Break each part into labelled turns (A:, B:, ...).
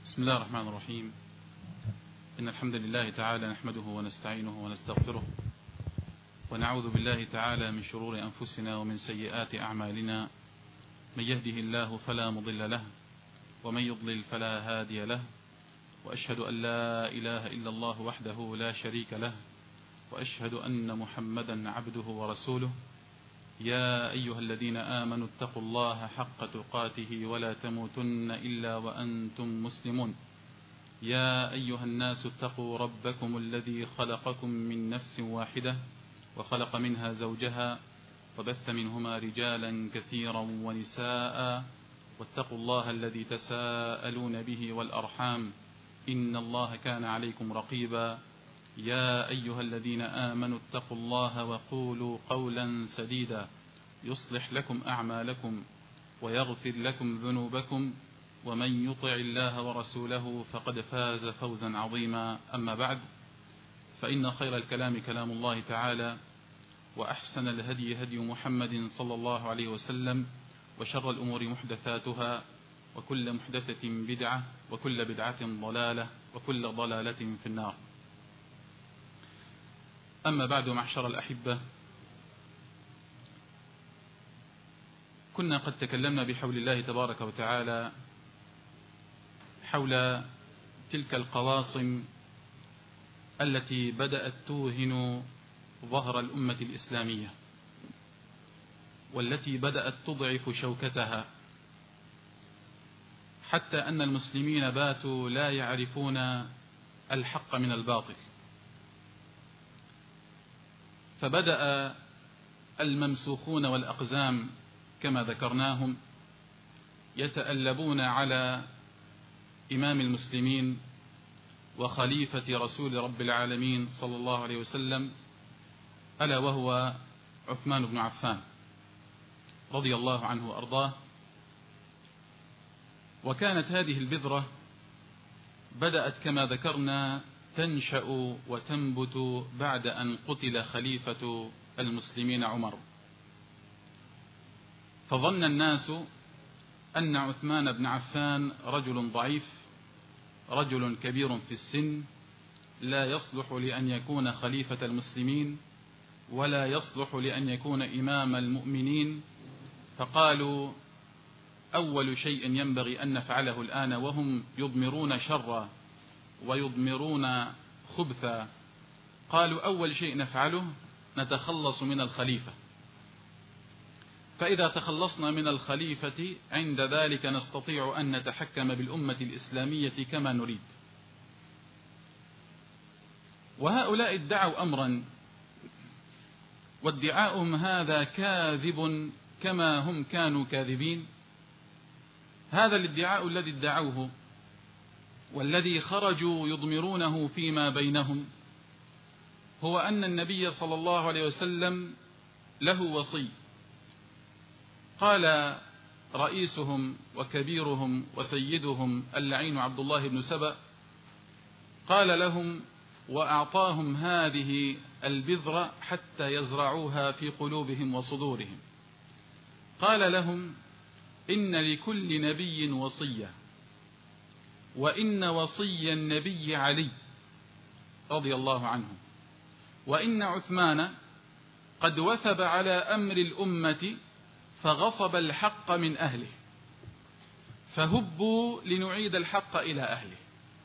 A: بسم الله الرحمن الرحيم. إن الحمد لله تعالى نحمده ونستعينه ونستغفره، ونعوذ بالله تعالى من شرور أنفسنا ومن سيئات أعمالنا. من يهده الله فلا مضل له، ومن يضلل فلا هادي له، وأشهد أن لا إله إلا الله وحده لا شريك له، وأشهد أن محمدا عبده ورسوله. يا أيها الذين آمنوا اتقوا الله حق تقاته ولا تموتن إلا وأنتم مسلمون. يا أيها الناس اتقوا ربكم الذي خلقكم من نفس واحدة وخلق منها زوجها وبث منهما رجالا كثيرا ونساء، واتقوا الله الذي تساءلون به والأرحام، إن الله كان عليكم رقيبا. يا أيها الذين آمنوا اتقوا الله وقولوا قولا سديدا يصلح لكم أعمالكم ويغفر لكم ذنوبكم، ومن يطع الله ورسوله فقد فاز فوزا عظيما. أما بعد، فإن خير الكلام كلام الله تعالى، وأحسن الهدي هدي محمد صلى الله عليه وسلم، وشر الأمور محدثاتها، وكل محدثة بدعة، وكل بدعة ضلالة، وكل ضلالة في النار. أما بعد، معشر الأحبة، كنا قد تكلمنا بحول الله تبارك وتعالى حول تلك القواصم التي بدأت توهن ظهر الأمة الإسلامية، والتي بدأت تضعف شوكتها، حتى أن المسلمين باتوا لا يعرفون الحق من الباطل. فبدأ الممسوخون والأقزام كما ذكرناهم يتألبون على إمام المسلمين وخليفة رسول رب العالمين صلى الله عليه وسلم، ألا وهو عثمان بن عفان رضي الله عنه وأرضاه. وكانت هذه البذرة بدأت كما ذكرنا تنشأ وتنبت بعد أن قتل خليفة المسلمين عمر. فظن الناس أن عثمان بن عفان رجل ضعيف، رجل كبير في السن، لا يصلح لأن يكون خليفة المسلمين، ولا يصلح لأن يكون إمام المؤمنين. فقالوا أول شيء ينبغي أن نفعله الآن، وهم يضمرون شرا ويضمرون خبثا، قالوا أول شيء نفعله نتخلص من الخليفة، فإذا تخلصنا من الخليفة عند ذلك نستطيع أن نتحكم بالأمة الإسلامية كما نريد. وهؤلاء ادعوا أمرا، وادعاؤهم هذا كاذب كما هم كانوا كاذبين. هذا الادعاء الذي ادعوه والذي خرجوا يضمرونه فيما بينهم هو أن النبي صلى الله عليه وسلم له وصي. قال رئيسهم وكبيرهم وسيدهم اللعين عبد الله بن سبأ، قال لهم وأعطاهم هذه البذرة حتى يزرعوها في قلوبهم وصدورهم. قال لهم إن لكل نبي وصية، وإن وصي النبي علي رضي الله عنه، وإن عثمان قد وثب على أمر الأمة فغصب الحق من أهله، فهبوا لنعيد الحق إلى أهله.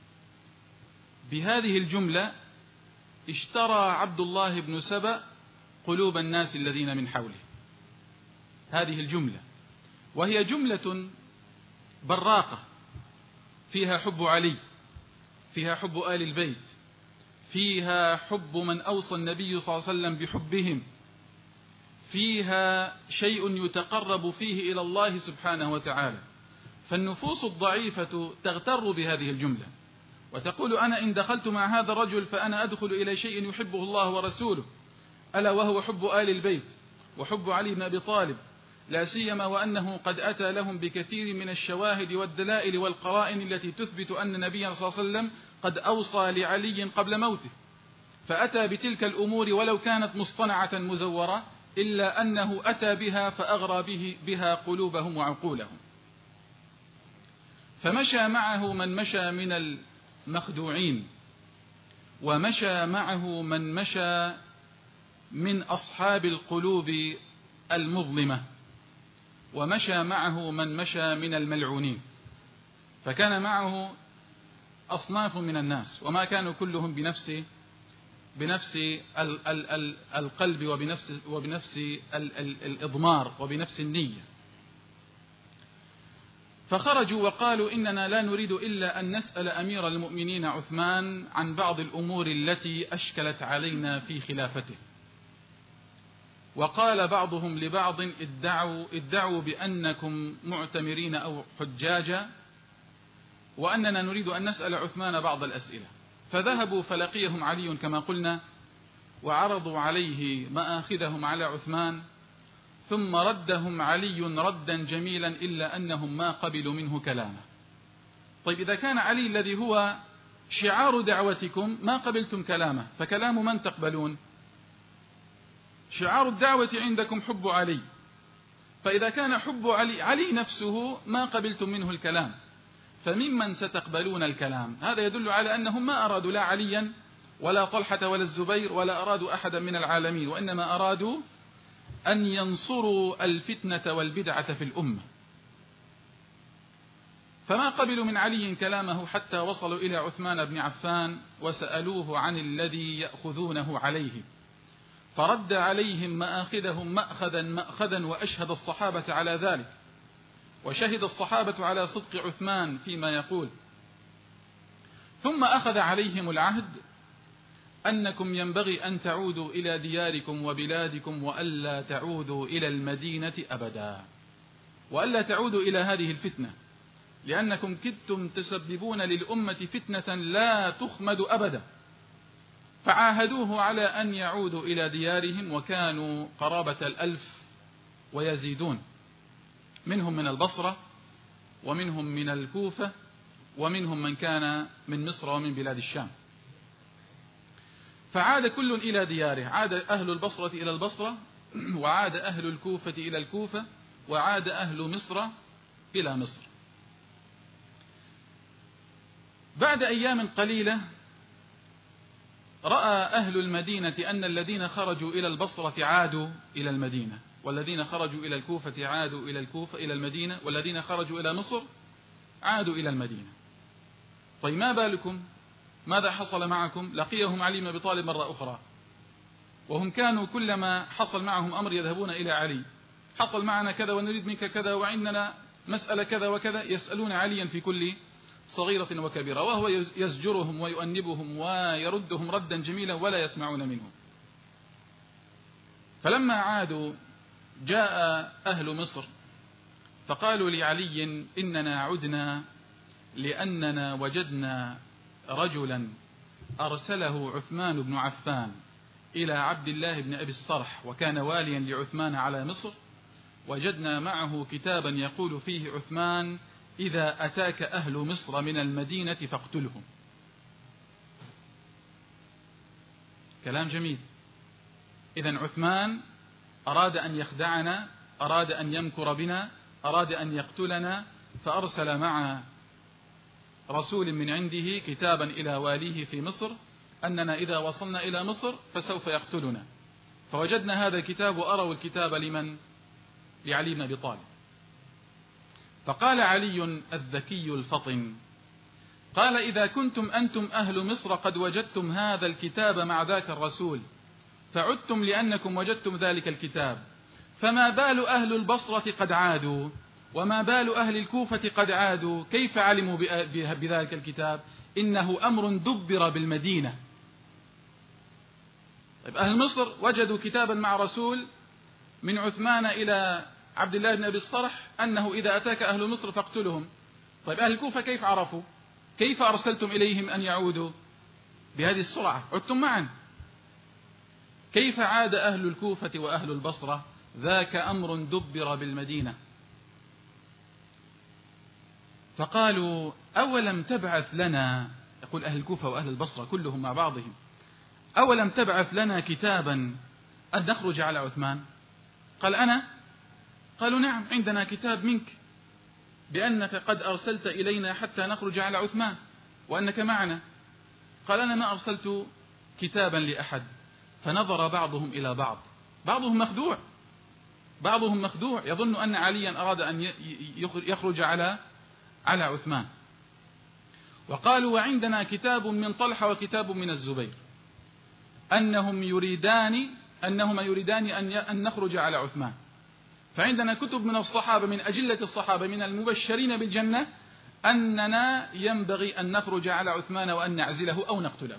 A: بهذه الجملة اشترى عبد الله بن سبأ قلوب الناس الذين من حوله. هذه الجملة، وهي جملة براقة، فيها حب علي، فيها حب آل البيت، فيها حب من أوصى النبي صلى الله عليه وسلم بحبهم، فيها شيء يتقرب فيه إلى الله سبحانه وتعالى. فالنفوس الضعيفة تغتر بهذه الجملة وتقول أنا إن دخلت مع هذا الرجل فأنا أدخل إلى شيء يحبه الله ورسوله، ألا وهو حب آل البيت وحب علي بن أبي طالب، لا سيما وأنه قد أتى لهم بكثير من الشواهد والدلائل والقرائن التي تثبت أن النبي صلى الله عليه وسلم قد أوصى لعلي قبل موته، فأتى بتلك الأمور ولو كانت مصطنعة مزورة، إلا أنه أتى بها فأغرى بها قلوبهم وعقولهم. فمشى معه من مشى من المخدوعين، ومشى معه من مشى من أصحاب القلوب المظلمة، ومشى معه من مشى من الملعونين. فكان معه أصناف من الناس، وما كانوا كلهم بنفس القلب وبنفس الإضمار وبنفس النية. فخرجوا وقالوا إننا لا نريد إلا أن نسأل أمير المؤمنين عثمان عن بعض الأمور التي أشكلت علينا في خلافته. وقال بعضهم لبعض ادعوا بأنكم معتمرين أو حجاجا، وأننا نريد أن نسأل عثمان بعض الأسئلة. فذهبوا فلقيهم علي كما قلنا، وعرضوا عليه مآخذهم على عثمان، ثم ردهم علي ردا جميلا إلا أنهم ما قبلوا منه كلامه. طيب إذا كان علي الذي هو شعار دعوتكم ما قبلتم كلامه، فكلام من تقبلون؟ شعار الدعوة عندكم حب علي، فإذا كان حب علي نفسه ما قبلتم منه الكلام، فممن ستقبلون الكلام؟ هذا يدل على أنهم ما أرادوا لا عليا ولا طلحة ولا الزبير ولا أرادوا أحدا من العالمين، وإنما أرادوا أن ينصروا الفتنة والبدعة في الأمة. فما قبلوا من علي كلامه حتى وصلوا إلى عثمان بن عفان وسألوه عن الذي يأخذونه عليه، فرد عليهم مآخذهم مأخذا وأشهد الصحابة على ذلك، وشهد الصحابة على صدق عثمان فيما يقول. ثم أخذ عليهم العهد أنكم ينبغي أن تعودوا إلى دياركم وبلادكم، وألا تعودوا إلى المدينة أبدا، وألا تعودوا إلى هذه الفتنة، لأنكم كدتم تسببون للأمة فتنة لا تخمد أبدا. فعاهدوه على أن يعودوا إلى ديارهم، وكانوا قرابة 1000 ويزيدون، منهم من البصرة ومنهم من الكوفة ومنهم من كان من مصر ومن بلاد الشام. فعاد كل إلى دياره، عاد أهل البصرة إلى البصرة، وعاد أهل الكوفة إلى الكوفة، وعاد أهل مصر إلى مصر. بعد أيام قليلة رأى أهل المدينة أن الذين خرجوا إلى البصرة عادوا إلى المدينة، والذين خرجوا إلى الكوفة عادوا إلى المدينة، والذين خرجوا إلى مصر عادوا إلى المدينة. طيب ما بالكم؟ ماذا حصل معكم؟ لقيهم علي بن أبي طالب مرة أخرى، وهم كانوا كلما حصل معهم أمر يذهبون إلى علي، حصل معنا كذا ونريد منك كذا وعندنا مسألة كذا وكذا، يسألون عليا في كل صغيرة وكبيرة، وهو يزجرهم ويؤنبهم ويردهم ردا جميلا ولا يسمعون منه. فلما عادوا جاء أهل مصر فقالوا لعلي إننا عدنا لأننا وجدنا رجلا أرسله عثمان بن عفان إلى عبد الله بن أبي الصرح، وكان واليا لعثمان على مصر، وجدنا معه كتابا يقول فيه عثمان: إذا أتاك أهل مصر من المدينة فاقتلهم. كلام جميل. إذن عثمان أراد أن يخدعنا، أراد أن يمكر بنا، أراد أن يقتلنا، فأرسل مع رسول من عنده كتابا إلى واليه في مصر أننا إذا وصلنا إلى مصر فسوف يقتلنا. فوجدنا هذا الكتاب وأروا الكتاب لمن؟ لعلي بن أبي طالب. فقال علي الذكي الفطن، قال: إذا كنتم أنتم أهل مصر قد وجدتم هذا الكتاب مع ذاك الرسول، فعدتم لأنكم وجدتم ذلك الكتاب، فما بال أهل البصرة قد عادوا، وما بال أهل الكوفة قد عادوا؟ كيف علموا بذلك الكتاب؟ إنه أمر دبر بالمدينة. طيب أهل مصر وجدوا كتابا مع رسول من عثمان إلى عبد الله بن أبي الصرح أنه إذا أتاك أهل مصر فاقتلهم. طيب أهل الكوفة كيف عرفوا؟ كيف أرسلتم إليهم أن يعودوا بهذه السرعة؟ عدتم معا. كيف عاد أهل الكوفة وأهل البصرة؟ ذاك أمر دبر بالمدينة. فقالوا: أولم تبعث لنا، يقول أهل الكوفة وأهل البصرة كلهم مع بعضهم، أولم تبعث لنا كتابا أن نخرج على عثمان؟ قال: أنا؟ قالوا: نعم، عندنا كتاب منك. بأنك قد أرسلت إلينا حتى نخرج على عثمان وأنك معنا. قال أنا ما أرسلت كتابا لأحد. فنظر بعضهم إلى بعض، بعضهم مخدوع يظن أن عليا أراد أن يخرج على عثمان. وقالوا وعندنا كتاب من طلحة وكتاب من الزبير أنهما يريدان أن نخرج على عثمان. فعندنا كتب من الصحابة، من أجلة الصحابة، من المبشرين بالجنة، أننا ينبغي أن نخرج على عثمان وأن نعزله أو نقتله.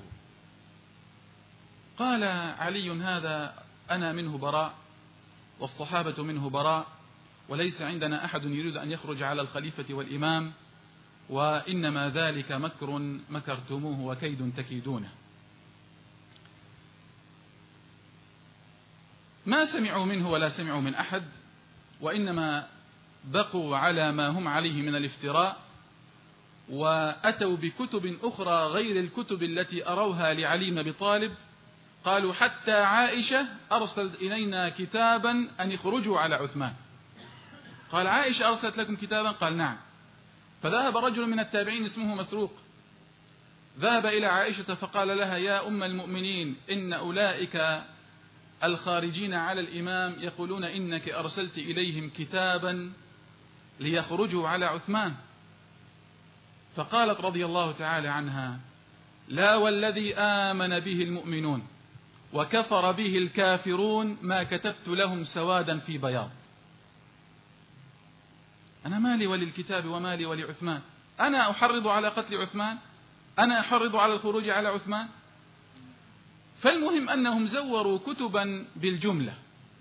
A: قال علي هذا أنا منه براء والصحابة منه براء، وليس عندنا أحد يريد أن يخرج على الخليفة والإمام، وإنما ذلك مكر مكرتموه وكيد تكيدونه. ما سمعوا منه ولا سمعوا من أحد، وإنما بقوا على ما هم عليه من الافتراء، وأتوا بكتب أخرى غير الكتب التي أروها لعلي بن أبي طالب. قالوا حتى عائشة أرسلت إلينا كتابا أن يخرجوا على عثمان. قال عائشة أرسلت لكم كتابا؟ قال نعم. فذهب رجل من التابعين اسمه مسروق، ذهب إلى عائشة فقال لها يا أم المؤمنين إن أولئك الخارجين على الإمام يقولون إنك أرسلت إليهم كتابا ليخرجوا على عثمان. فقالت رضي الله تعالى عنها لا والذي آمن به المؤمنون وكفر به الكافرون ما كتبت لهم سوادا في بياض. أنا مالي وللكتاب ومالي ولعثمان؟ أنا أحرض على قتل عثمان؟ أنا أحرض على الخروج على عثمان؟ فالمهم أنهم زوروا كتبا بالجملة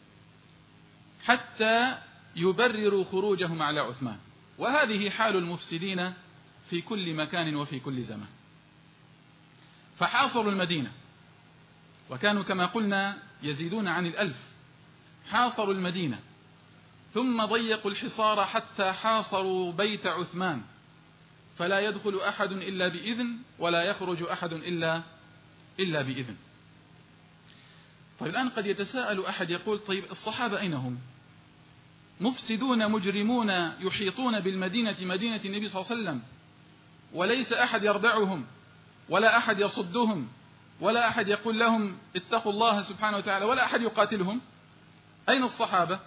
A: حتى يبرروا خروجهم على عثمان. وهذه حال المفسدين في كل مكان وفي كل زمان. فحاصروا المدينة، وكانوا كما قلنا يزيدون عن 1000. حاصروا المدينة ثم ضيقوا الحصار حتى حاصروا بيت عثمان، فلا يدخل أحد إلا بإذن ولا يخرج أحد إلا بإذن. طيب الآن قد يتساءل أحد يقول طيب الصحابة أين هم؟ مفسدون مجرمون يحيطون بالمدينة، مدينة النبي صلى الله عليه وسلم، وليس أحد يردعهم ولا أحد يصدهم ولا أحد يقول لهم اتقوا الله سبحانه وتعالى ولا أحد يقاتلهم. أين الصحابة؟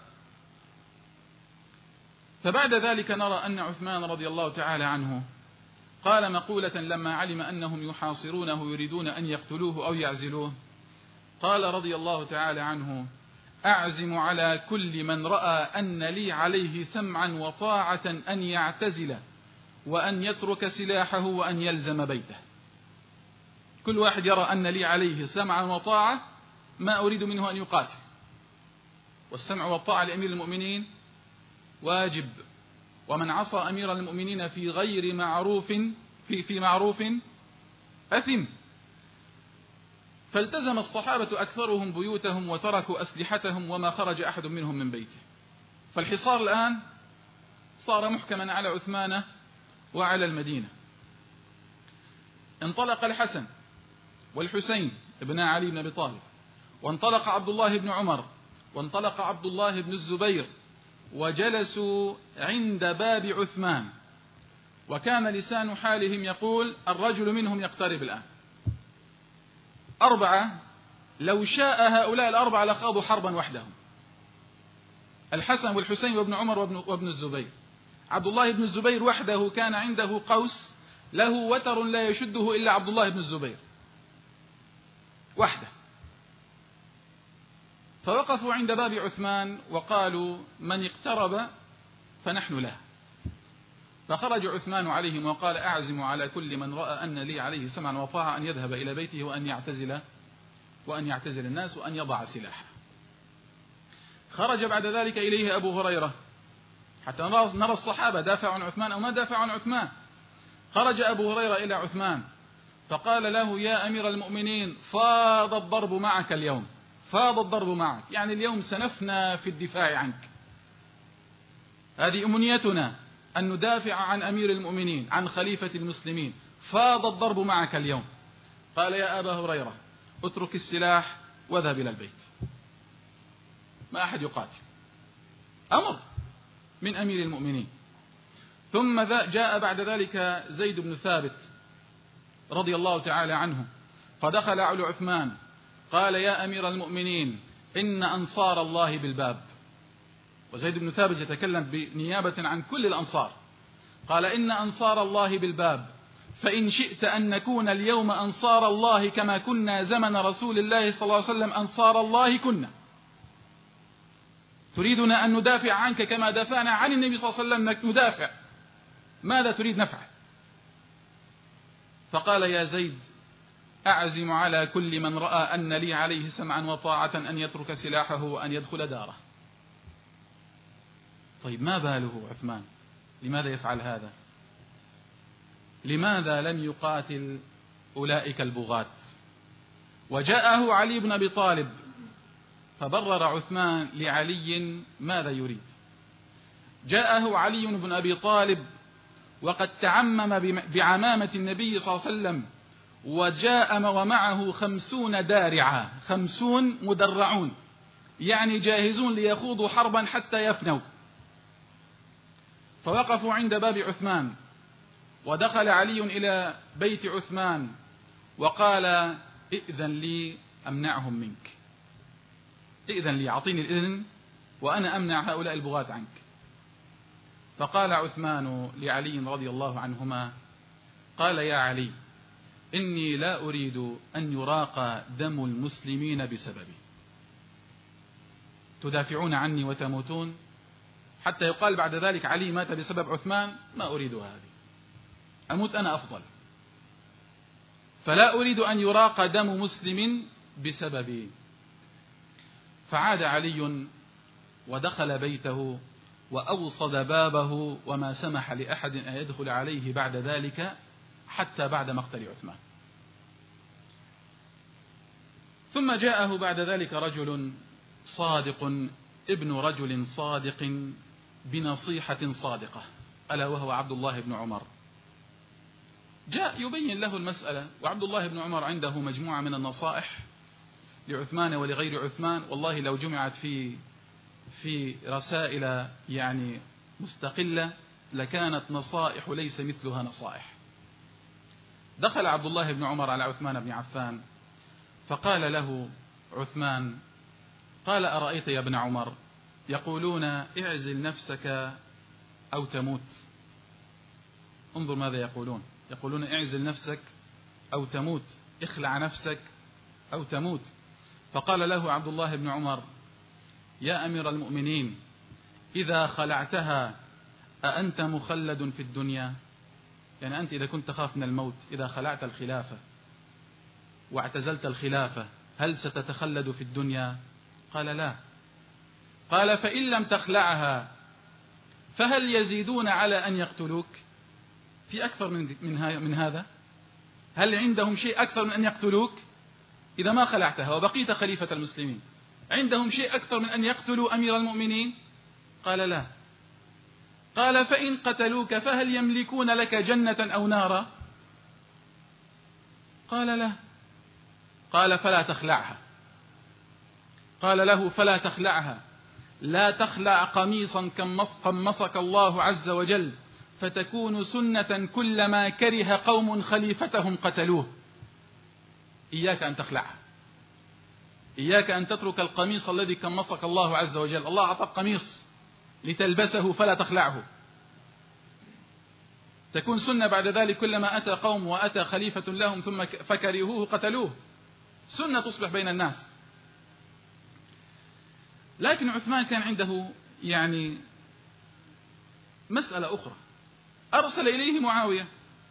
A: فبعد ذلك نرى أن عثمان رضي الله تعالى عنه قال مقولة لما علم أنهم يحاصرونه يريدون أن يقتلوه أو يعزلوه. قال رضي الله تعالى عنه أعزم على كل من رأى أن لي عليه سمعا وطاعة أن يعتزل وأن يترك سلاحه وأن يلزم بيته. كل واحد يرى أن لي عليه سمعا وطاعة ما أريد منه أن يقاتل. والسمع والطاعة لأمير المؤمنين واجب، ومن عصى أمير المؤمنين في غير معروف في معروف أثم. فالتزم الصحابة أكثرهم بيوتهم وتركوا أسلحتهم وما خرج أحد منهم من بيته. فالحصار الآن صار محكما على عثمان وعلى المدينة. انطلق الحسن والحسين ابن علي بن أبي طالب، وانطلق عبد الله بن عمر، وانطلق عبد الله بن الزبير، وجلسوا عند باب عثمان، وكان لسان حالهم يقول الرجل منهم يقترب الآن. 4 لو شاء هؤلاء 4 لخاضوا حربا وحدهم، الحسن والحسين وابن عمر وابن الزبير. عبد الله بن الزبير وحده كان عنده قوس له وتر لا يشده إلا عبد الله بن الزبير وحده. فوقفوا عند باب عثمان وقالوا من اقترب فنحن له. فخرج عثمان عليهم وقال أعزم على كل من رأى أن لي عليه سمعا وطاعة أن يذهب إلى بيته وأن يعتزل الناس وأن يضع سلاحه. خرج بعد ذلك إليه أبو هريرة حتى نرى الصحابة دافعوا عن عثمان أو ما دافعوا عن عثمان. خرج أبو هريرة إلى عثمان فقال له يا أمير المؤمنين فاض الضرب معك اليوم، فاض الضرب معك، يعني اليوم سنفنى في الدفاع عنك. هذه أمنيتنا أن ندافع عن أمير المؤمنين عن خليفة المسلمين، فاض الضرب معك اليوم. قال يا أبا هريرة اترك السلاح واذهب إلى البيت، ما أحد يقاتل، أمر من أمير المؤمنين. ثم جاء بعد ذلك زيد بن ثابت رضي الله تعالى عنه، فدخل على عثمان قال: يا أمير المؤمنين، إن أنصار الله بالباب. وزيد بن ثابت يتكلم بنيابة عن كل الأنصار، قال: إن أنصار الله بالباب، فإن شئت أن نكون اليوم أنصار الله كما كنا زمن رسول الله صلى الله عليه وسلم أنصار الله كنا. تريدنا أن ندافع عنك كما دافعنا عن النبي صلى الله عليه وسلم ندافع، ماذا تريد نفعل؟ فقال: يا زيد، أعزم على كل من رأى أن لي عليه سمعا وطاعة أن يترك سلاحه وأن يدخل داره. طيب ما باله عثمان؟ لماذا يفعل هذا؟ لماذا لم يقاتل أولئك البغاة؟ وجاءه علي بن أبي طالب فبرر عثمان لعلي ماذا يريد. جاءه علي بن أبي طالب وقد تعمم بعمامة النبي صلى الله عليه وسلم، وجاء ومعه 50 دارعا، 50 مدرعون، يعني جاهزون ليخوضوا حربا حتى يفنوا. فوقفوا عند باب عثمان، ودخل علي إلى بيت عثمان وقال: ائذن لي أمنعهم منك، ائذن لي، أعطيني الإذن وأنا أمنع هؤلاء البغاة عنك. فقال عثمان لعلي رضي الله عنهما، قال: يا علي، إني لا أريد أن يراق دم المسلمين بسببي، تدافعون عني وتموتون حتى يقال بعد ذلك علي مات بسبب عثمان، ما أريد هذه، أموت أنا أفضل، فلا أريد أن يراق دم مسلم بسببي. فعاد علي ودخل بيته وأوصد بابه، وما سمح لأحد أن يدخل عليه بعد ذلك حتى بعد مقتل عثمان. ثم جاءه بعد ذلك رجل صادق، ابن رجل صادق بنصيحة صادقة، ألا وهو عبد الله بن عمر. جاء يبين له المسألة، وعبد الله بن عمر عنده مجموعة من النصائح لعثمان ولغير عثمان، والله لو جمعت في رسائل يعني مستقلة لكانت نصائح ليس مثلها نصائح. دخل عبد الله بن عمر على عثمان بن عفان فقال له عثمان، قال: أرأيت يا ابن عمر، يقولون اعزل نفسك أو تموت. انظر ماذا يقولون، يقولون اعزل نفسك أو تموت، اخلع نفسك أو تموت. فقال له عبد الله بن عمر: يا أمير المؤمنين، إذا خلعتها أأنت مخلد في الدنيا؟ يعني أنت إذا كنت تخاف من الموت، إذا خلعت الخلافة واعتزلت الخلافة هل ستتخلد في الدنيا؟ قال: لا. قال: فإن لم تخلعها فهل يزيدون على أن يقتلوك؟ في أكثر من هذا؟ هل عندهم شيء أكثر من أن يقتلوك إذا ما خلعتها وبقيت خليفة المسلمين؟ عندهم شيء أكثر من أن يقتلوا أمير المؤمنين؟ قال: لا. قال: فإن قتلوك فهل يملكون لك جنة أو نارا؟ قال: لا. قال: فلا تخلعها. قال له: فلا تخلعها، لا تخلع قميصا قمصك الله عز وجل فتكون سنة كلما كره قوم خليفتهم قتلوه. إياك أن تخلعها، إياك أن تترك القميص الذي قمصك الله عز وجل. الله أعطاك قميص لتلبسه فلا تخلعه، تكون سنة بعد ذلك كلما أتى قوم وأتى خليفة لهم ثم فكرهوه قتلوه، سنة تصبح بين الناس. لكن عثمان كان عنده يعني مسألة أخرى، أرسل إليه معاوية،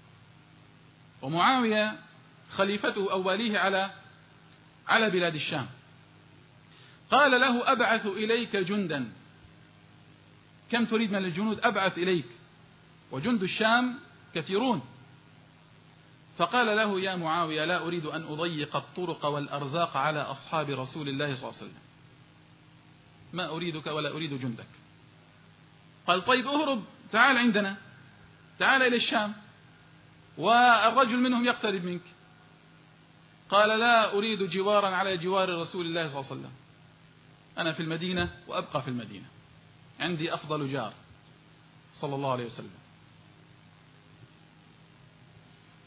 A: ومعاوية خليفته أو واليه على بلاد الشام. قال له: أبعث إليك جندا، كم تريد من الجنود؟ أبعث إليك، وجند الشام كثيرون. فقال له: يا معاوية، لا أريد أن أضيق الطرق والأرزاق على أصحاب رسول الله صلى الله عليه وسلم، ما أريدك ولا أريد جندك. قال: طيب اهرب، تعال عندنا، تعال إلى الشام، والرجل منهم يقترب منك. قال: لا أريد جوارا على جوار رسول الله صلى الله عليه وسلم، أنا في المدينة وأبقى في المدينة، عندي أفضل جار صلى الله عليه وسلم.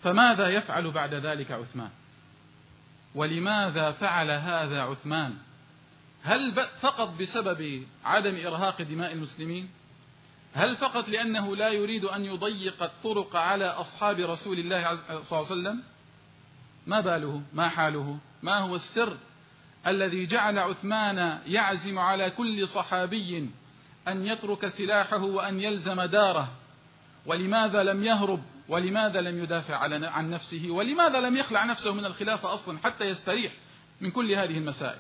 A: فماذا يفعل بعد ذلك عثمان؟ ولماذا فعل هذا عثمان؟ هل فقط بسبب عدم إرهاق دماء المسلمين؟ هل فقط لأنه لا يريد أن يضيق الطرق على أصحاب رسول الله صلى الله عليه وسلم؟ ما باله؟ ما حاله؟ ما هو السر الذي جعل عثمان يعزم على كل صحابي أن يترك سلاحه وأن يلزم داره؟ ولماذا لم يهرب؟ ولماذا لم يدافع عن نفسه؟ ولماذا لم يخلع نفسه من الخلافة أصلا حتى يستريح من كل هذه المسائل؟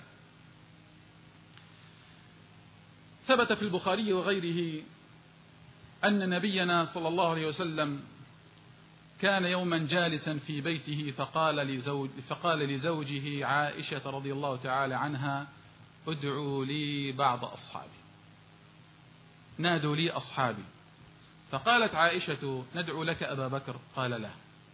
A: ثبت في البخاري وغيره أن نبينا صلى الله عليه وسلم كان يوما جالسا في بيته فقال لزوجه عائشة رضي الله تعالى عنها: ادعوا لي بعض أصحابي، نادوا لي أصحابي. فقالت عائشة: ندعو لك أبا بكر؟ قال لا.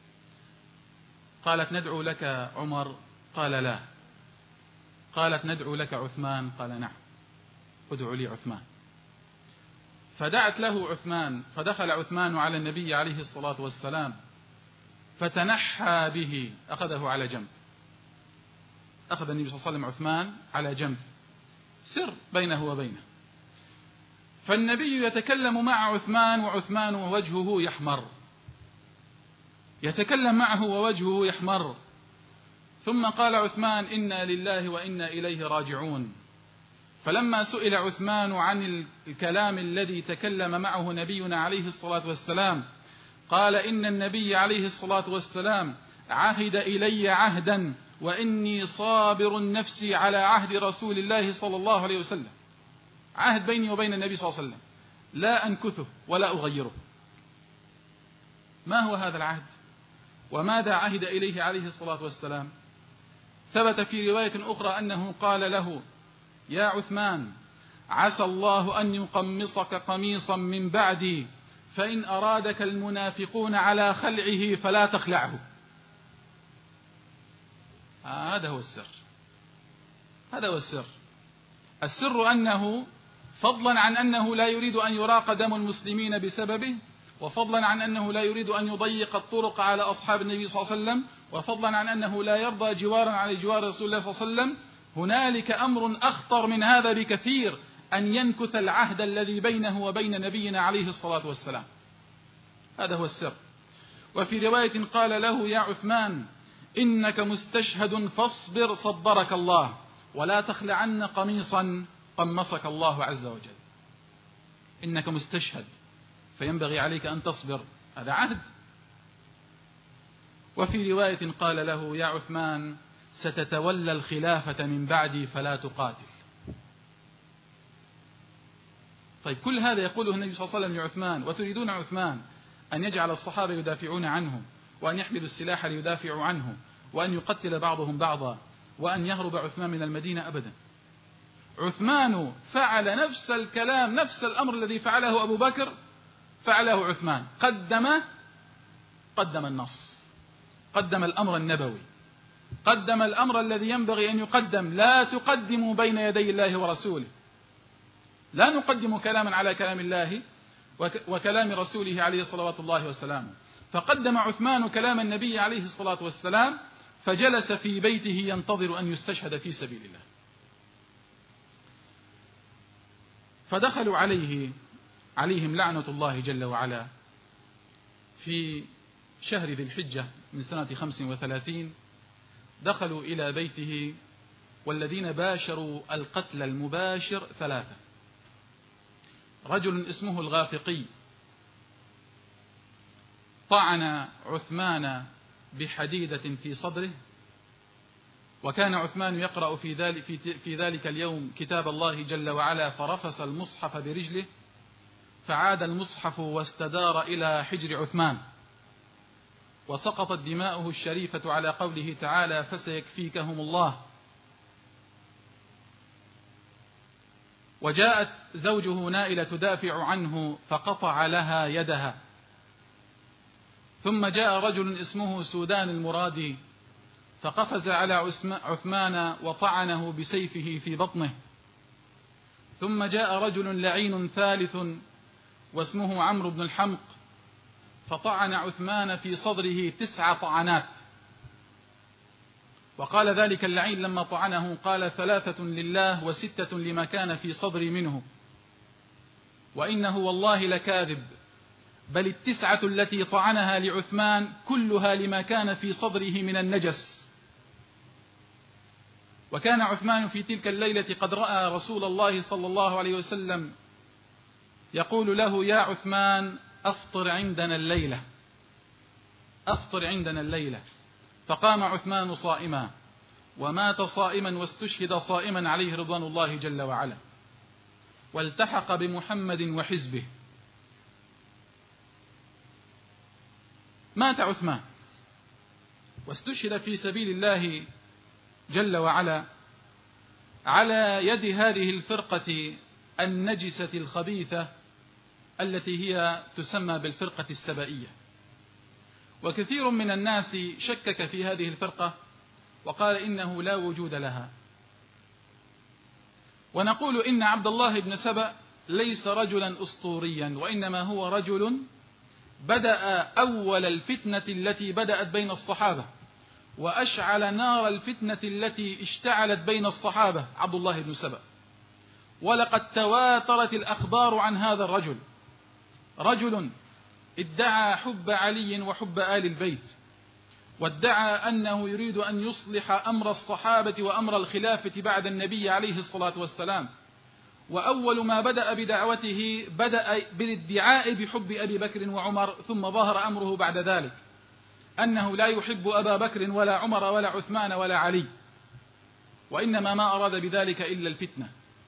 A: قالت: ندعو لك عمر؟ قال لا. قالت: ندعو لك عثمان؟ قال نعم، ادعوا لي عثمان. فدعت له عثمان، فدخل عثمان على النبي عليه الصلاة والسلام فتنحى به، أخذه على جنب، أخذ النبي صلى الله عليه وسلم عثمان على جنب، سر بينه وبينه. فالنبي يتكلم مع عثمان وعثمان ووجهه يحمر، يتكلم معه ووجهه يحمر. ثم قال عثمان: إنا لله وإنا إليه راجعون. فلما سئل عثمان عن الكلام الذي تكلم معه نبينا عليه الصلاة والسلام قال: إن النبي عليه الصلاة والسلام عهد إلي عهدا وإني صابر نفسي على عهد رسول الله صلى الله عليه وسلم، عهد بيني وبين النبي صلى الله عليه وسلم لا أنكثه ولا أغيره. ما هو هذا العهد؟ وماذا عهد إليه عليه الصلاة والسلام؟ ثبت في رواية أخرى أنه قال له: يا عثمان، عسى الله أن يقمصك قميصا من بعدي، فإن أرادك المنافقون على خلعه فلا تخلعه. هذا هو السر، هذا هو السر. السر أنه فضلا عن أنه لا يريد أن يراق دم المسلمين بسببه، وفضلا عن أنه لا يريد أن يضيق الطرق على أصحاب النبي صلى الله عليه وسلم، وفضلا عن أنه لا يرضى جوارا على جوار رسول الله صلى الله عليه وسلم، هنالك أمر أخطر من هذا بكثير: أن ينكث العهد الذي بينه وبين نبينا عليه الصلاة والسلام. هذا هو السر. وفي رواية قال له: يا عثمان، إنك مستشهد فاصبر صبرك الله، ولا تخلعن قميصا قمصك الله عز وجل. إنك مستشهد فينبغي عليك أن تصبر، هذا عهد. وفي رواية قال له: يا عثمان، ستتولى الخلافة من بعدي فلا تقاتل. طيب، كل هذا يقوله النبي صلى الله عليه وسلم لعثمان، وتريدون عثمان أن يجعل الصحابة يدافعون عنه، وأن يحملوا السلاح ليدافعوا عنه، وأن يقتل بعضهم بعضا، وأن يهرب عثمان من المدينة؟ أبدا. عثمان فعل نفس الكلام، نفس الأمر الذي فعله أبو بكر فعله عثمان. قدم النص، قدم الأمر النبوي، قدم الأمر الذي ينبغي أن يقدم. لا تقدموا بين يدي الله ورسوله، لا نقدم كلاما على كلام الله وكلام رسوله عليه صلوات الله وسلامه. فقدم عثمان كلام النبي عليه الصلاة والسلام، فجلس في بيته ينتظر أن يستشهد في سبيل الله. فدخلوا عليهم لعنة الله جل وعلا في شهر ذي الحجة من سنة 35. دخلوا إلى بيته، والذين باشروا القتل المباشر 3: رجل اسمه الغافقي طعن عثمان بحديدة في صدره، وكان عثمان يقرأ في ذلك اليوم كتاب الله جل وعلا، فرفس المصحف برجله، فعاد المصحف واستدار إلى حجر عثمان، وسقطت دماؤه الشريفة على قوله تعالى: فسيكفيكهم الله. وجاءت زوجه نائلة تدافع عنه فقطع لها يدها. ثم جاء رجل اسمه سودان المرادي فقفز على عثمان وطعنه بسيفه في بطنه. ثم جاء رجل لعين ثالث واسمه عمرو بن الحمق فطعن عثمان في صدره 9 طعنات، وقال ذلك اللعين لما طعنه قال 3 لله و6 لما كان في صدري منه، وإنه والله لكاذب، بل 9 التي طعنها لعثمان كلها لما كان في صدره من النجس. وكان عثمان في تلك الليلة قد رأى رسول الله صلى الله عليه وسلم يقول له: يا عثمان أفطر عندنا الليلة، أفطر عندنا الليلة. فقام عثمان صائما، ومات صائما، واستشهد صائما عليه رضوان الله جل وعلا، والتحق بمحمد وحزبه. مات عثمان واستشهد في سبيل الله جل وعلا على يد هذه الفرقة النجسة الخبيثة التي هي تسمى بالفرقة السبائية. وكثير من الناس شكك في هذه الفرقة وقال إنه لا وجود لها. ونقول إن عبد الله بن سبأ ليس رجلا أسطوريا، وإنما هو رجل بدأ أول الفتنة التي بدأت بين الصحابة، وأشعل نار الفتنة التي اشتعلت بين الصحابة عبد الله بن سبأ. ولقد تواترت الأخبار عن هذا الرجل، رجل ادعى حب علي وحب آل البيت، وادعى أنه يريد أن يصلح أمر الصحابة وأمر الخلافة بعد النبي عليه الصلاة والسلام. وأول ما بدأ بدعوته بدأ بالادعاء بحب أبي بكر وعمر، ثم ظهر أمره بعد ذلك أنه لا يحب أبا بكر ولا عمر ولا عثمان ولا علي، وإنما ما أراد بذلك إلا الفتنة.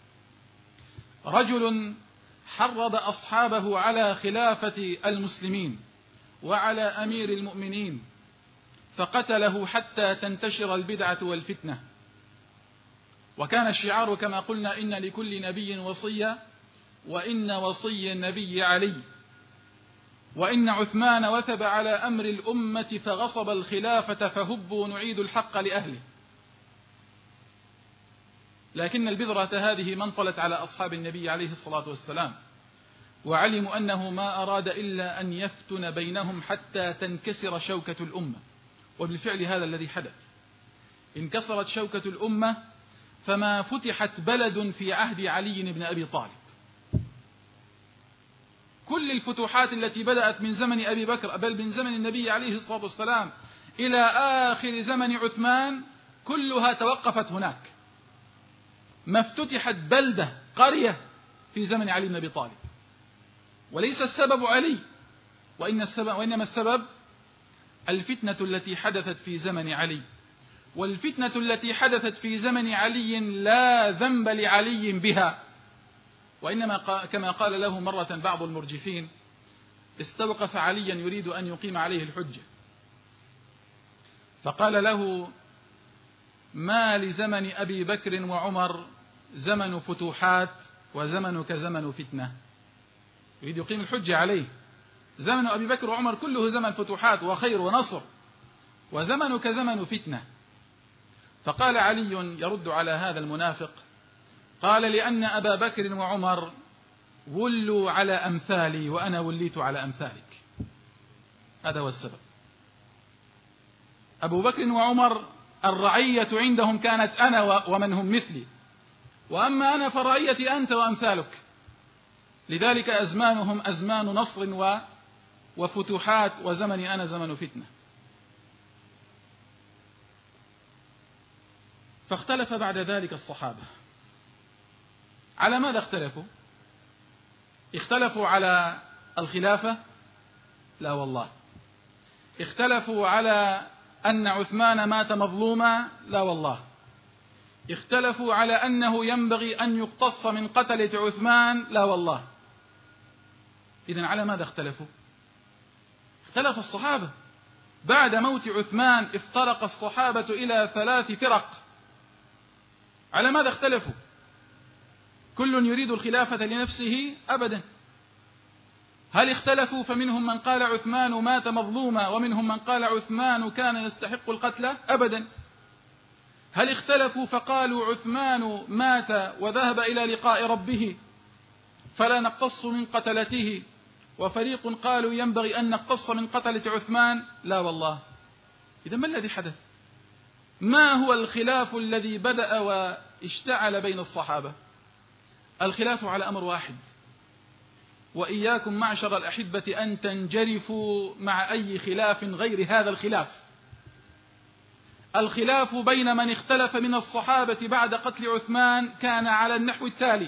A: رجل حرض أصحابه على خلافة المسلمين وعلى أمير المؤمنين، فقتله حتى تنتشر البدعة والفتنة. وكان الشعار كما قلنا: إن لكل نبي وصية، وإن وصي النبي علي، وإن عثمان وثب على أمر الأمة فغصب الخلافة، فهبوا نعيد الحق لأهله. لكن البذرة هذه ما انطلت على أصحاب النبي عليه الصلاة والسلام، وعلموا أنه ما أراد إلا أن يفتن بينهم حتى تنكسر شوكة الأمة. وبالفعل هذا الذي حدث، انكسرت شوكة الأمة، فما فتحت بلد في عهد علي بن أبي طالب. كل الفتوحات التي بدأت من زمن أبي بكر، بل من زمن النبي عليه الصلاة والسلام إلى آخر زمن عثمان، كلها توقفت هناك. ما افتتحت بلدة قرية في زمن علي بن أبي طالب. وليس السبب علي، وإنما السبب الفتنة التي حدثت في زمن علي. والفتنة التي حدثت في زمن علي لا ذنب لعلي بها، وإنما كما قال له مرة بعض المرجفين: استوقف عليا يريد أن يقيم عليه الحجة، فقال له: ما لزمن أبي بكر وعمر زمن فتوحات وزمنك زمن فتنة. يريد يقيم الحجة عليه. زمن أبي بكر وعمر كله زمن فتوحات وخير ونصر، وزمنك زمن فتنة. فقال علي يرد على هذا المنافق، قال: لأن أبا بكر وعمر ولوا على أمثالي وأنا وليت على أمثالك. هذا هو السبب. أبو بكر وعمر الرعية عندهم كانت أنا ومن هم مثلي، وأما أنا فالرعية أنت وأمثالك. لذلك أزمانهم أزمان نصر وفتوحات، وزمني أنا زمن فتنة. فاختلف بعد ذلك الصحابة. على ماذا اختلفوا؟ اختلفوا على الخلافة؟ لا والله. اختلفوا على أن عثمان مات مظلوما؟ لا والله. اختلفوا على أنه ينبغي أن يقتص من قتلة عثمان؟ لا والله. إذن على ماذا اختلفوا؟ اختلف الصحابة. بعد موت عثمان افترق الصحابة إلى 3 فرق. على ماذا اختلفوا؟ كل يريد الخلافة لنفسه؟ أبدا. هل اختلفوا فمنهم من قال عثمان مات مظلوما، ومنهم من قال عثمان كان يستحق القتل؟ أبدا. هل اختلفوا فقالوا عثمان مات وذهب إلى لقاء ربه فلا نقتص من قتلته، وفريق قالوا ينبغي أن نقتص من قتلة عثمان. لا والله. إذا ما الذي حدث؟ ما هو الخلاف الذي بدأ واشتعل بين الصحابة؟ الخلاف على أمر واحد، وإياكم معشر الأحبة أن تنجرفوا مع أي خلاف غير هذا الخلاف. الخلاف بين من اختلف من الصحابة بعد قتل عثمان كان على النحو التالي: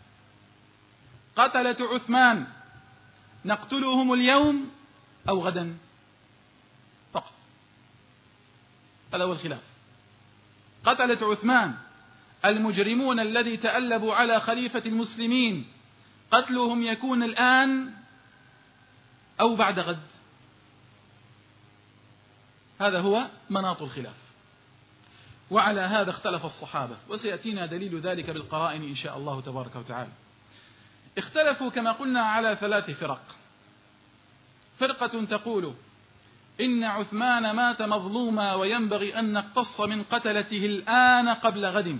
A: قتلة عثمان نقتلهم اليوم أو غدا فقط. هذا هو الخلاف. قتلة عثمان المجرمون الذي تألبوا على خليفة المسلمين قتلهم يكون الآن أو بعد غد. هذا هو مناط الخلاف، وعلى هذا اختلف الصحابة، وسيأتينا دليل ذلك بالقرائن إن شاء الله تبارك وتعالى. اختلفوا كما قلنا على 3 فرق. فرقة تقول إن عثمان مات مظلوما وينبغي أن نقتص من قتلته الآن قبل غد.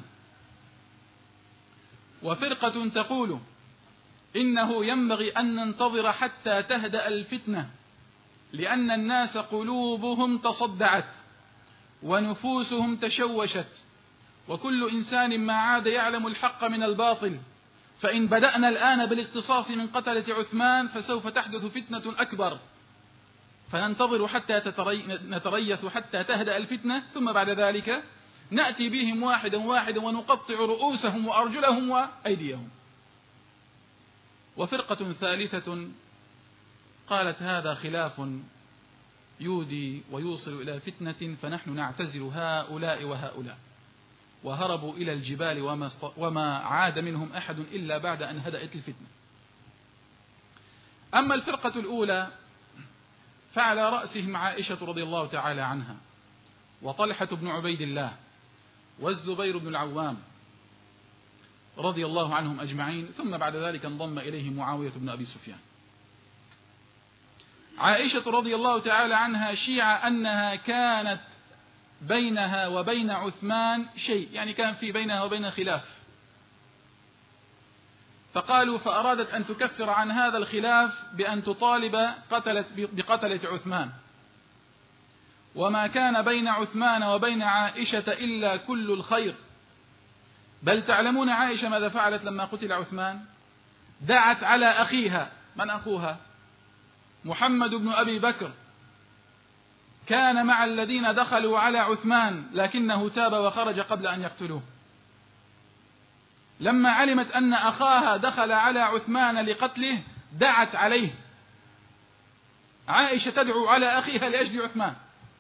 A: وفرقة تقول إنه ينبغي أن ننتظر حتى تهدأ الفتنة، لأن الناس قلوبهم تصدعت ونفوسهم تشوشت، وكل إنسان ما عاد يعلم الحق من الباطل، فإن بدأنا الآن بالاقتصاص من قتلة عثمان فسوف تحدث فتنة أكبر، فننتظر حتى نتريث حتى تهدأ الفتنة، ثم بعد ذلك نأتي بهم واحدا واحدا ونقطع رؤوسهم وأرجلهم وأيديهم. وفرقة ثالثة قالت هذا خلاف يودي ويوصل إلى فتنة، فنحن نعتزل هؤلاء وهؤلاء، وهربوا إلى الجبال وما عاد منهم أحد إلا بعد أن هدأت الفتنة. أما الفرقة الأولى فعلى رأسهم عائشة رضي الله تعالى عنها، وطلحة بن عبيد الله، والزبير بن العوام رضي الله عنهم أجمعين، ثم بعد ذلك انضم إليه معاوية بن أبي سفيان. عائشة رضي الله تعالى عنها شيع أنها كانت بينها وبين عثمان شيء، يعني كان في بينها وبين خلاف، فقالوا فأرادت أن تكفر عن هذا الخلاف بأن تطالب بقتلة عثمان، وما كان بين عثمان وبين عائشة إلا كل الخير. بل تعلمون عائشة ماذا فعلت لما قتل عثمان؟ دعت على أخيها. من أخوها؟ محمد بن أبي بكر، كان مع الذين دخلوا على عثمان لكنه تاب وخرج قبل أن يقتلوه. لما علمت أن أخاها دخل على عثمان لقتله دعت عليه. عائشة تدعو على أخيها لأجل عثمان.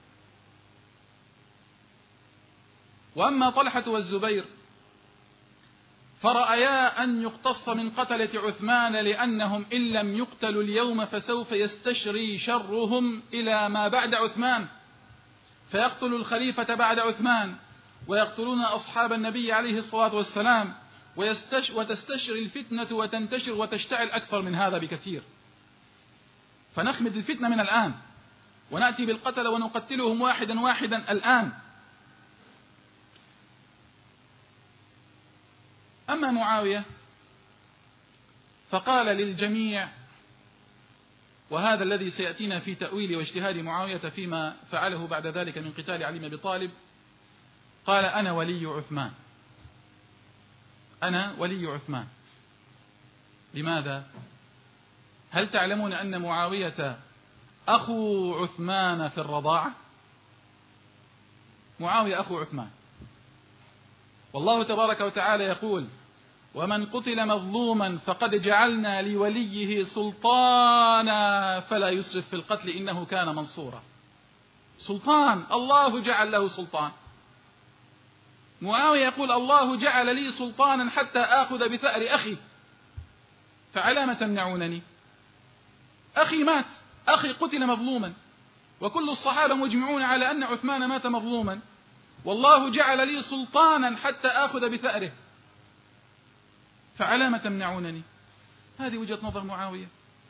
A: وأما طلحة والزبير فرأيا أن يقتص من قتلة عثمان، لأنهم إن لم يقتلوا اليوم فسوف يستشري شرهم إلى ما بعد عثمان، فيقتل الخليفة بعد عثمان، ويقتلون أصحاب النبي عليه الصلاة والسلام، وتستشري الفتنة وتنتشر وتشتعل أكثر من هذا بكثير. فنخمد الفتنة من الآن، ونأتي بالقتل ونقتلهم واحدا واحدا الآن. أما معاوية فقال للجميع، وهذا الذي سيأتينا في تأويل واجتهاد معاوية فيما فعله بعد ذلك من قتال علي بن أبي طالب، قال أنا ولي عثمان، أنا ولي عثمان. لماذا؟ هل تعلمون أن معاوية أخو عثمان في الرضاعة؟ معاوية أخو عثمان، والله تبارك وتعالى يقول ومن قتل مظلوما فقد جعلنا لوليه سلطانا فلا يسرف في القتل إنه كان منصورا. سلطان، الله جعل له سلطان. معاوية يقول الله جعل لي سلطانا حتى آخذ بثأر أخي، فعلى ما تمنعونني؟ أخي مات، أخي قتل مظلوما، وكل الصحابة مجمعون على أن عثمان مات مظلوما، والله جعل لي سلطانا حتى آخذ بثأره، فعلى ما تمنعونني؟ هذه وجهة نظر معاوية.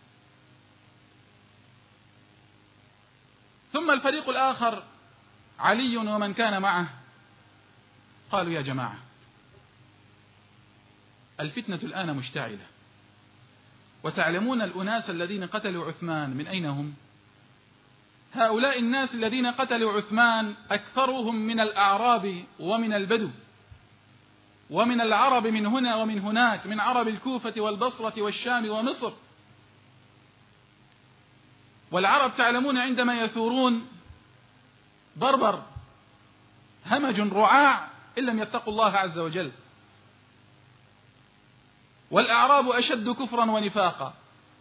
A: ثم الفريق الآخر علي ومن كان معه قالوا يا جماعة الفتنة الآن مشتعلة، وتعلمون الأناس الذين قتلوا عثمان من أين هم؟ هؤلاء الناس الذين قتلوا عثمان أكثرهم من الأعراب ومن البدو ومن العرب من هنا ومن هناك، من عرب الكوفة والبصرة والشام ومصر. والعرب تعلمون عندما يثورون بربر همج رعاع إن لم يتقوا الله عز وجل. والأعراب أشد كفرا ونفاقا.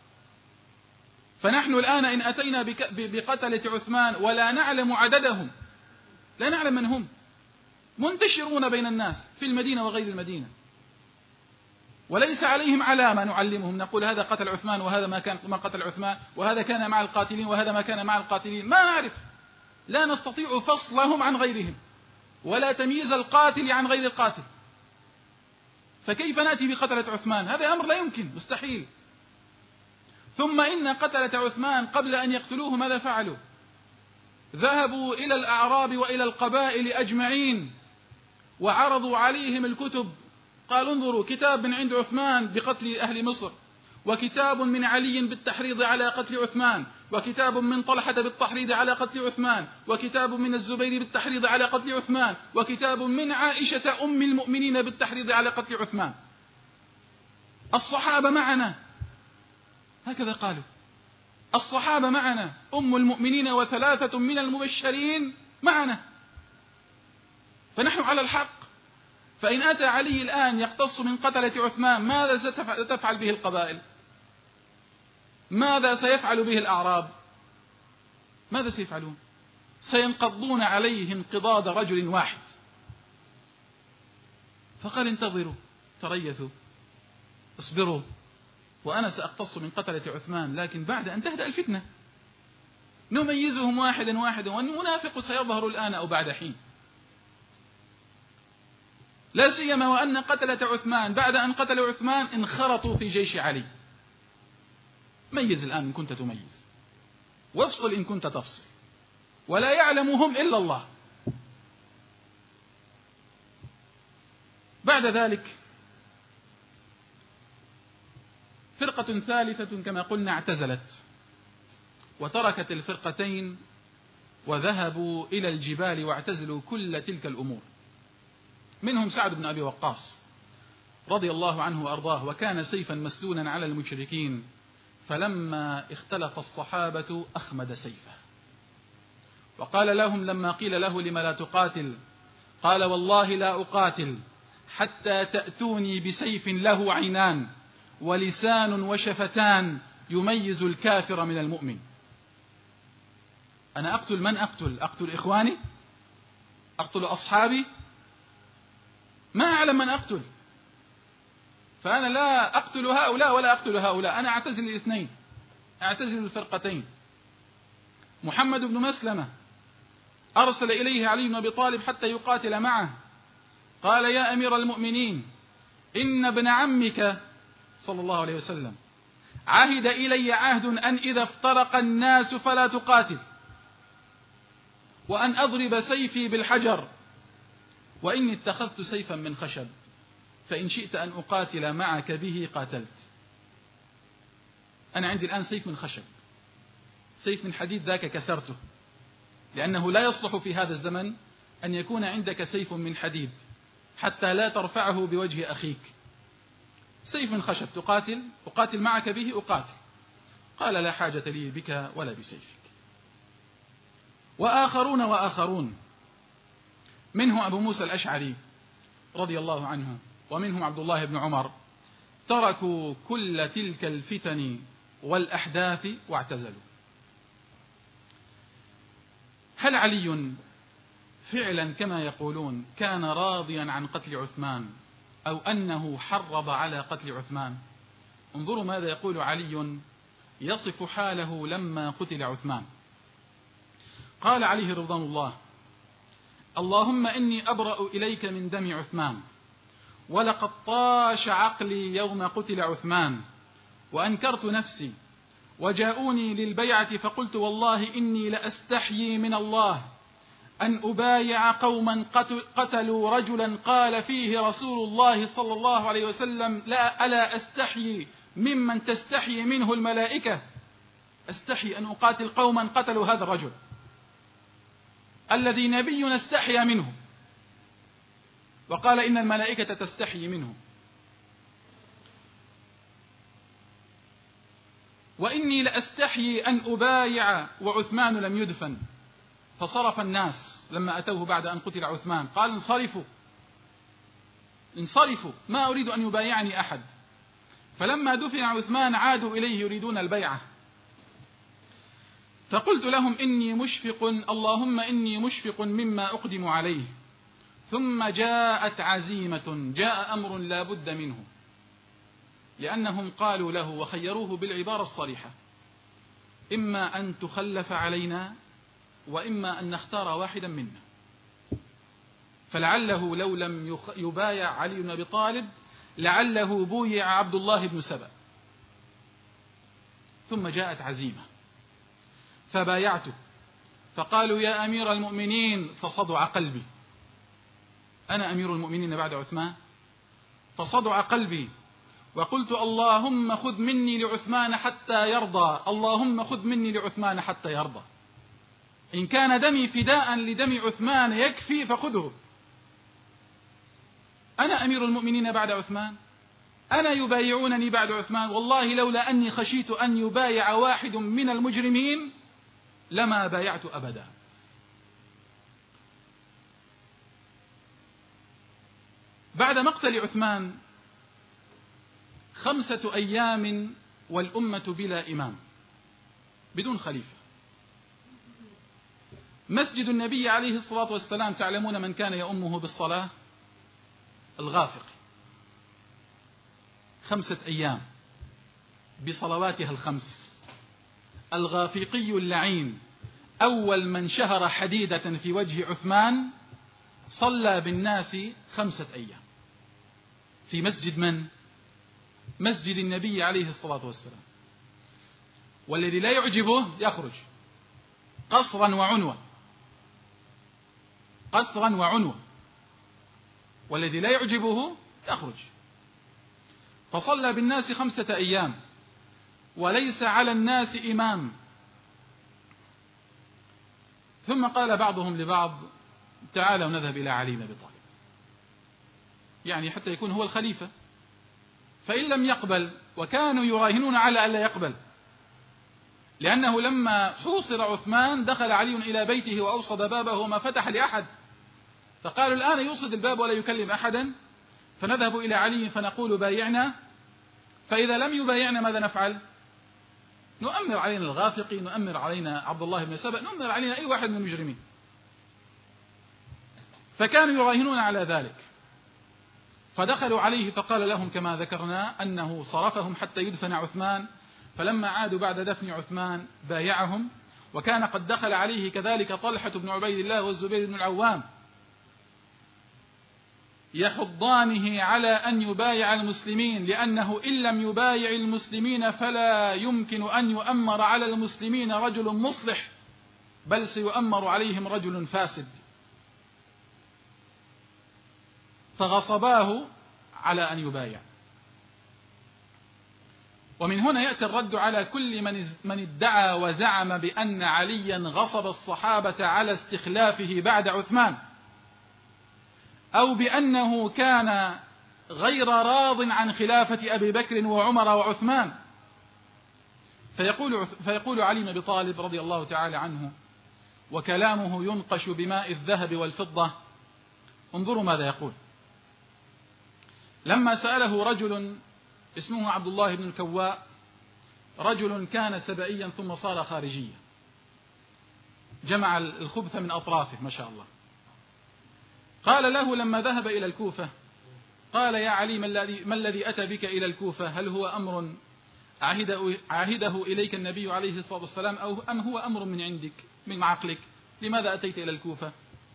A: فنحن الآن إن أتينا بقتلة عثمان ولا نعلم عددهم، لا نعلم من هم، منتشرون بين الناس في المدينة وغير المدينة، وليس عليهم علامة نعلمهم نقول هذا قتل عثمان وهذا ما قتل عثمان، وهذا كان مع القاتلين وهذا ما كان مع القاتلين. ما نعرف، لا نستطيع فصلهم عن غيرهم ولا تمييز القاتل عن غير القاتل. فكيف نأتي بقتلة عثمان؟ هذا أمر لا يمكن، مستحيل. ثم إن قتلة عثمان قبل أن يقتلوه ماذا فعلوا؟ ذهبوا إلى الأعراب وإلى القبائل أجمعين وعرضوا عليهم الكتب، قالوا انظروا كتاب من عند عثمان بقتل أهل مصر، وكتاب من علي بالتحريض على قتل عثمان، وكتاب من طلحة بالتحريض على قتل عثمان، وكتاب من الزبير بالتحريض على قتل عثمان، وكتاب من عائشة أم المؤمنين بالتحريض على قتل عثمان. الصحابة معنا، هكذا قالوا، الصحابة معنا، أم المؤمنين وثلاثة من المبشرين معنا، فنحن على الحق. فإن أتى علي الآن يقتص من قتلة عثمان ماذا ستفعل به القبائل؟ ماذا سيفعل به الأعراب؟ ماذا سيفعلون؟ سينقضون عليه انقضاض رجل واحد. فقال انتظروا تريثوا اصبروا، وأنا سأقتص من قتلة عثمان، لكن بعد أن تهدأ الفتنة نميزهم واحدا واحدا، والمنافق سيظهر الآن أو بعد حين. لا سيما وأن قتلة عثمان بعد أن قتلوا عثمان انخرطوا في جيش علي. ميز الآن إن كنت تميز، وافصل إن كنت تفصل، ولا يعلمهم إلا الله. بعد ذلك فرقة ثالثة كما قلنا اعتزلت وتركت الفرقتين وذهبوا إلى الجبال واعتزلوا كل تلك الأمور. منهم سعد بن أبي وقاص رضي الله عنه وأرضاه، وكان سيفا مسلولا على المشركين، فلما اختلف الصحابة أخمد سيفه وقال لهم لما قيل له لما لا تقاتل، قال والله لا أقاتل حتى تأتوني بسيف له عينان ولسان وشفتان يميز الكافر من المؤمن. أنا أقتل من أقتل؟ أقتل إخواني؟ أقتل أصحابي؟ ما أعلم من أقتل، فأنا لا أقتل هؤلاء ولا أقتل هؤلاء، أنا أعتزل الاثنين، أعتزل الفرقتين. محمد بن مسلمة أرسل إليه علي بن أبي طالب حتى يقاتل معه، قال يا أمير المؤمنين إن ابن عمك صلى الله عليه وسلم عهد إلي عهد أن إذا افترق الناس فلا تقاتل، وأن أضرب سيفي بالحجر، وإني اتخذت سيفا من خشب، فإن شئت أن أقاتل معك به قاتلت. أنا عندي الآن سيف من خشب، سيف من حديد ذاك كسرته، لأنه لا يصلح في هذا الزمن أن يكون عندك سيف من حديد حتى لا ترفعه بوجه أخيك. سيف من خشب تقاتل، أقاتل معك به أقاتل. قال لا حاجة لي بك ولا بسيفك. وآخرون منه أبو موسى الأشعري رضي الله عنه، ومنهم عبد الله بن عمر، تركوا كل تلك الفتن والأحداث واعتزلوا. هل علي فعلا كما يقولون كان راضيا عن قتل عثمان أو أنه حرض على قتل عثمان؟ انظروا ماذا يقول علي يصف حاله لما قتل عثمان. قال عليه رضوان الله: اللهم إني أبرأ إليك من دم عثمان، ولقد طاش عقلي يوم قتل عثمان، وأنكرت نفسي، وجاءوني للبيعة فقلت والله إني لأستحيي من الله أن أبايع قوما قتلوا رجلا قال فيه رسول الله صلى الله عليه وسلم ألا أستحيي ممن تستحي منه الملائكة أستحي أن أقاتل قوما قتلوا هذا الرجل الذي نبينا استحيا منه وقال إن الملائكة تستحي منه. وإني لأستحي أن أبايع وعثمان لم يدفن. فصرف الناس لما أتوه بعد أن قتل عثمان، قال انصرفوا ما أريد أن يبايعني أحد. فلما دفن عثمان عادوا إليه يريدون البيعة، فقلت لهم إني مشفق، اللهم إني مشفق مما أقدم عليه. ثم جاءت عزيمة، جاء أمر لا بد منه، لأنهم قالوا له وخيروه بالعبارة الصريحة: إما أن تخلف علينا وإما أن نختار واحدا منا. فلعله لو لم يبايع علي بن أبي طالب لعله بويع عبد الله بن سبأ. ثم جاءت عزيمة فبايعته، فقالوا يا أمير المؤمنين، فصدع قلبي، أنا أمير المؤمنين بعد عثمان؟ فصدع قلبي وقلت اللهم خذ مني لعثمان حتى يرضى، اللهم خذ مني لعثمان حتى يرضى. إن كان دمي فداء لدم عثمان يكفي فخذه. أنا أمير المؤمنين بعد عثمان؟ أنا يبايعونني بعد عثمان؟ والله لولا أني خشيت أن يبايع واحد من المجرمين لما بايعت أبدا. بعد مقتل عثمان 5 أيام والأمة بلا إمام، بدون خليفة. مسجد النبي عليه الصلاة والسلام تعلمون من كان يؤمه بالصلاة؟ الغافقي، 5 أيام بصلواتها ال5. الغافقي اللعين أول من شهر حديدة في وجه عثمان صلى بالناس 5 أيام في مسجد من؟ مسجد النبي عليه الصلاة والسلام. والذي لا يعجبه يخرج قصرا وعنوة، قصرا وعنوة، والذي لا يعجبه يخرج. فصلى بالناس 5 أيام وليس على الناس إمام. ثم قال بعضهم لبعض تعالوا نذهب إلى علي بن أبي طالب، يعني حتى يكون هو الخليفة. فإن لم يقبل، وكانوا يراهنون على ألا يقبل، لأنه لما حوصر عثمان دخل علي إلى بيته وأوصد بابه وما فتح لأحد، فقالوا الآن يوصد الباب ولا يكلم أحدا، فنذهب إلى علي فنقول بايعنا، فإذا لم يبايعنا ماذا نفعل؟ نؤمر علينا الغافقي، نؤمر علينا عبد الله بن سبأ، نؤمر علينا أي واحد من المجرمين. فكانوا يراهنون على ذلك. فدخلوا عليه فقال لهم كما ذكرنا أنه صرفهم حتى يدفن عثمان، فلما عادوا بعد دفن عثمان بايعهم. وكان قد دخل عليه كذلك طلحة بن عبيد الله والزبير بن العوام يحضانه على أن يبايع المسلمين، لأنه إن لم يبايع المسلمين فلا يمكن أن يؤمر على المسلمين رجل مصلح، بل سيؤمر عليهم رجل فاسد. فغصباه على أن يبايع. ومن هنا يأتي الرد على كل من ادعى وزعم بأن عليا غصب الصحابة على استخلافه بعد عثمان، أو بأنه كان غير راض عن خلافة أبي بكر وعمر وعثمان. فيقول علي بن أبي طالب رضي الله تعالى عنه وكلامه ينقش بماء الذهب والفضة. انظروا ماذا يقول: لما سأله رجل اسمه عبد الله بن الكواء، رجل كان سبئيا ثم صار خارجيا، جمع الخبث من أطرافه ما شاء الله. قال له لما ذهب إلى الكوفة، قال يا علي ما الذي أتى بك إلى الكوفة؟ هل هو أمر عهده إليك النبي عليه الصلاة والسلام أم هو أمر من عندك من عقلك؟ لماذا أتيت إلى الكوفة؟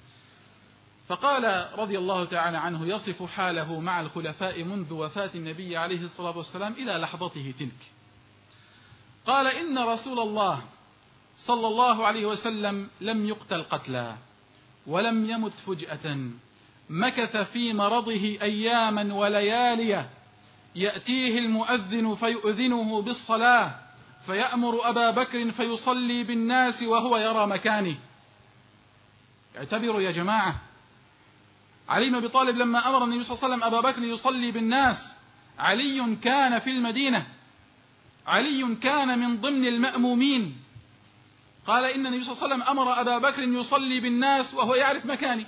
A: فقال رضي الله تعالى عنه يصف حاله مع الخلفاء منذ وفاة النبي عليه الصلاة والسلام إلى لحظته تلك. قال إن رسول الله صلى الله عليه وسلم لم يقتل قتلا ولم يمت فجأة، مكث في مرضه أياما ولياليا يأتيه المؤذن فيؤذنه بالصلاة فيأمر أبا بكر فيصلي بالناس وهو يرى مكانه. اعتبروا يا جماعة، علي بن أبي طالب لما أمر النبي صلى الله عليه وسلم أبا بكر يصلي بالناس، علي كان في المدينة، علي كان من ضمن المأمومين. قال إن النبي صلى الله عليه وسلم أمر أبا بكر يصلي بالناس وهو يعرف مكانه،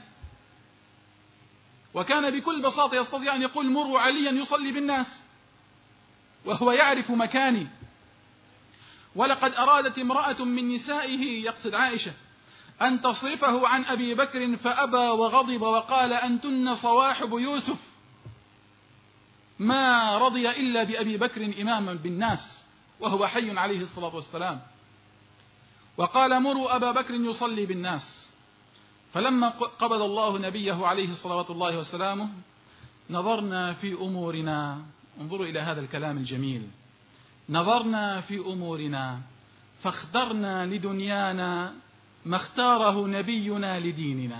A: وكان بكل بساطة يستطيع أن يقول مروا عليا يصلي بالناس وهو يعرف مكاني. ولقد أرادت امرأة من نسائه، يقصد عائشة، أن تصرفه عن أبي بكر فأبى وغضب وقال أنتن صواحب يوسف، ما رضي إلا بأبي بكر إماما بالناس وهو حي عليه الصلاة والسلام. وقال مروا أبا بكر يصلي بالناس. فلما قبض الله نبيه عليه الصلاة الله وسلامه نظرنا في أمورنا، انظروا إلى هذا الكلام الجميل، نظرنا في أمورنا فاخترنا لدنيانا ما اختاره نبينا لديننا.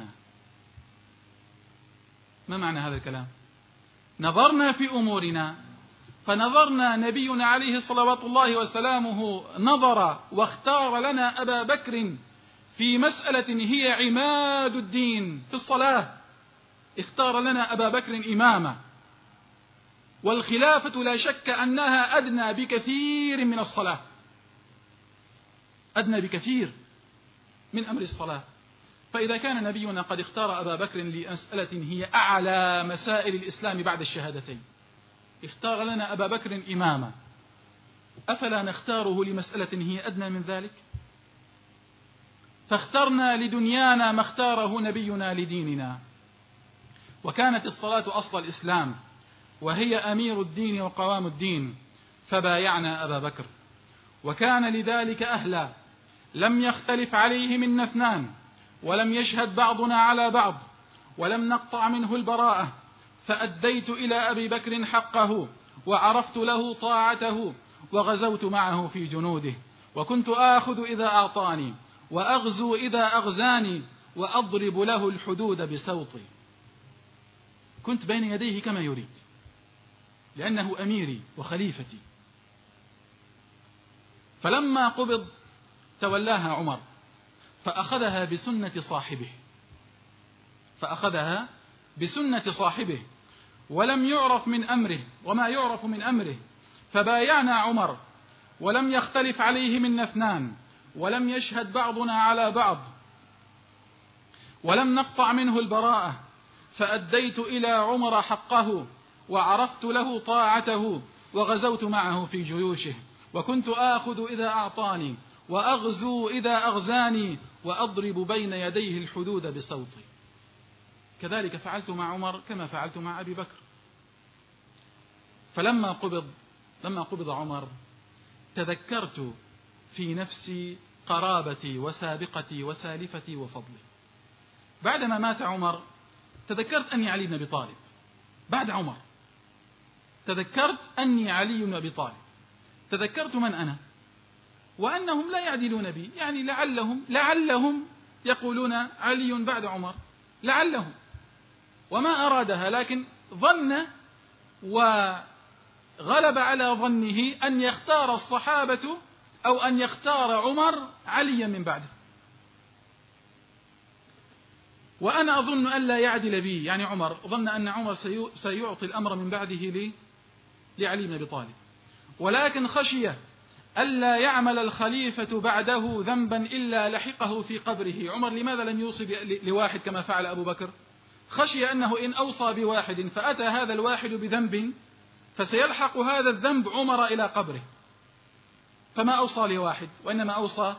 A: ما معنى هذا الكلام؟ نظرنا في أمورنا فنظرنا نبينا عليه صلوات الله وسلامه نظر واختار لنا أبا بكر في مسألة هي عماد الدين في الصلاة، اختار لنا أبا بكر إماما. والخلافة لا شك أنها أدنى بكثير من الصلاة، أدنى بكثير من أمر الصلاة. فإذا كان نبينا قد اختار أبا بكر لمسألة هي أعلى مسائل الإسلام بعد الشهادتين، اختار لنا أبا بكر إماما، أفلا نختاره لمسألة هي أدنى من ذلك؟ فاخترنا لدنيانا ما اختاره نبينا لديننا. وكانت الصلاة أصل الإسلام وهي أمير الدين وقوام الدين، فبايعنا أبا بكر، وكان لذلك أهلا، لم يختلف عليه منا اثنان، ولم يشهد بعضنا على بعض، ولم نقطع منه البراءة، فأديت إلى أبي بكر حقه، وعرفت له طاعته، وغزوت معه في جنوده، وكنت آخذ إذا أعطاني، وأغزو إذا أغزاني، وأضرب له الحدود بصوتي. كنت بين يديه كما يريد، لأنه أميري وخليفتي. فلما قبض تولاها عمر فأخذها بسنة صاحبه ولم يعرف من أمره وما يعرف من أمره، فبايعنا عمر ولم يختلف عليه منا اثنان، ولم يشهد بعضنا على بعض، ولم نقطع منه البراءة، فأديت إلى عمر حقه، وعرفت له طاعته، وغزوت معه في جيوشه، وكنت آخذ إذا أعطاني، وأغزو إذا أغزاني، وأضرب بين يديه الحدود بصوتي. كذلك فعلت مع عمر كما فعلت مع أبي بكر. فلما قبض عمر تذكرت في نفسي قرابتي وسابقتي وسالفتي وفضلي. بعدما مات عمر تذكرت أني علي بن أبي طالب، بعد عمر تذكرت أني علي بن أبي طالب، تذكرت من أنا وأنهم لا يعدلون بي، يعني لعلهم يقولون علي بعد عمر، لعلهم، وما أرادها، لكن ظن وغلب على ظنه أن يختار الصحابة أو أن يختار عمر عليا من بعده، وأنا أظن أن لا يعدل بي، يعني عمر ظن أن عمر سيعطي الأمر من بعده لعلي بن أبي طالب، ولكن خشي ألا يعمل الخليفة بعده ذنبا إلا لحقه في قبره. عمر لماذا لم يوصي لواحد كما فعل أبو بكر؟ خشي أنه إن أوصى بواحد فأتى هذا الواحد بذنب فسيلحق هذا الذنب عمر إلى قبره، فما أوصى لواحد وإنما أوصى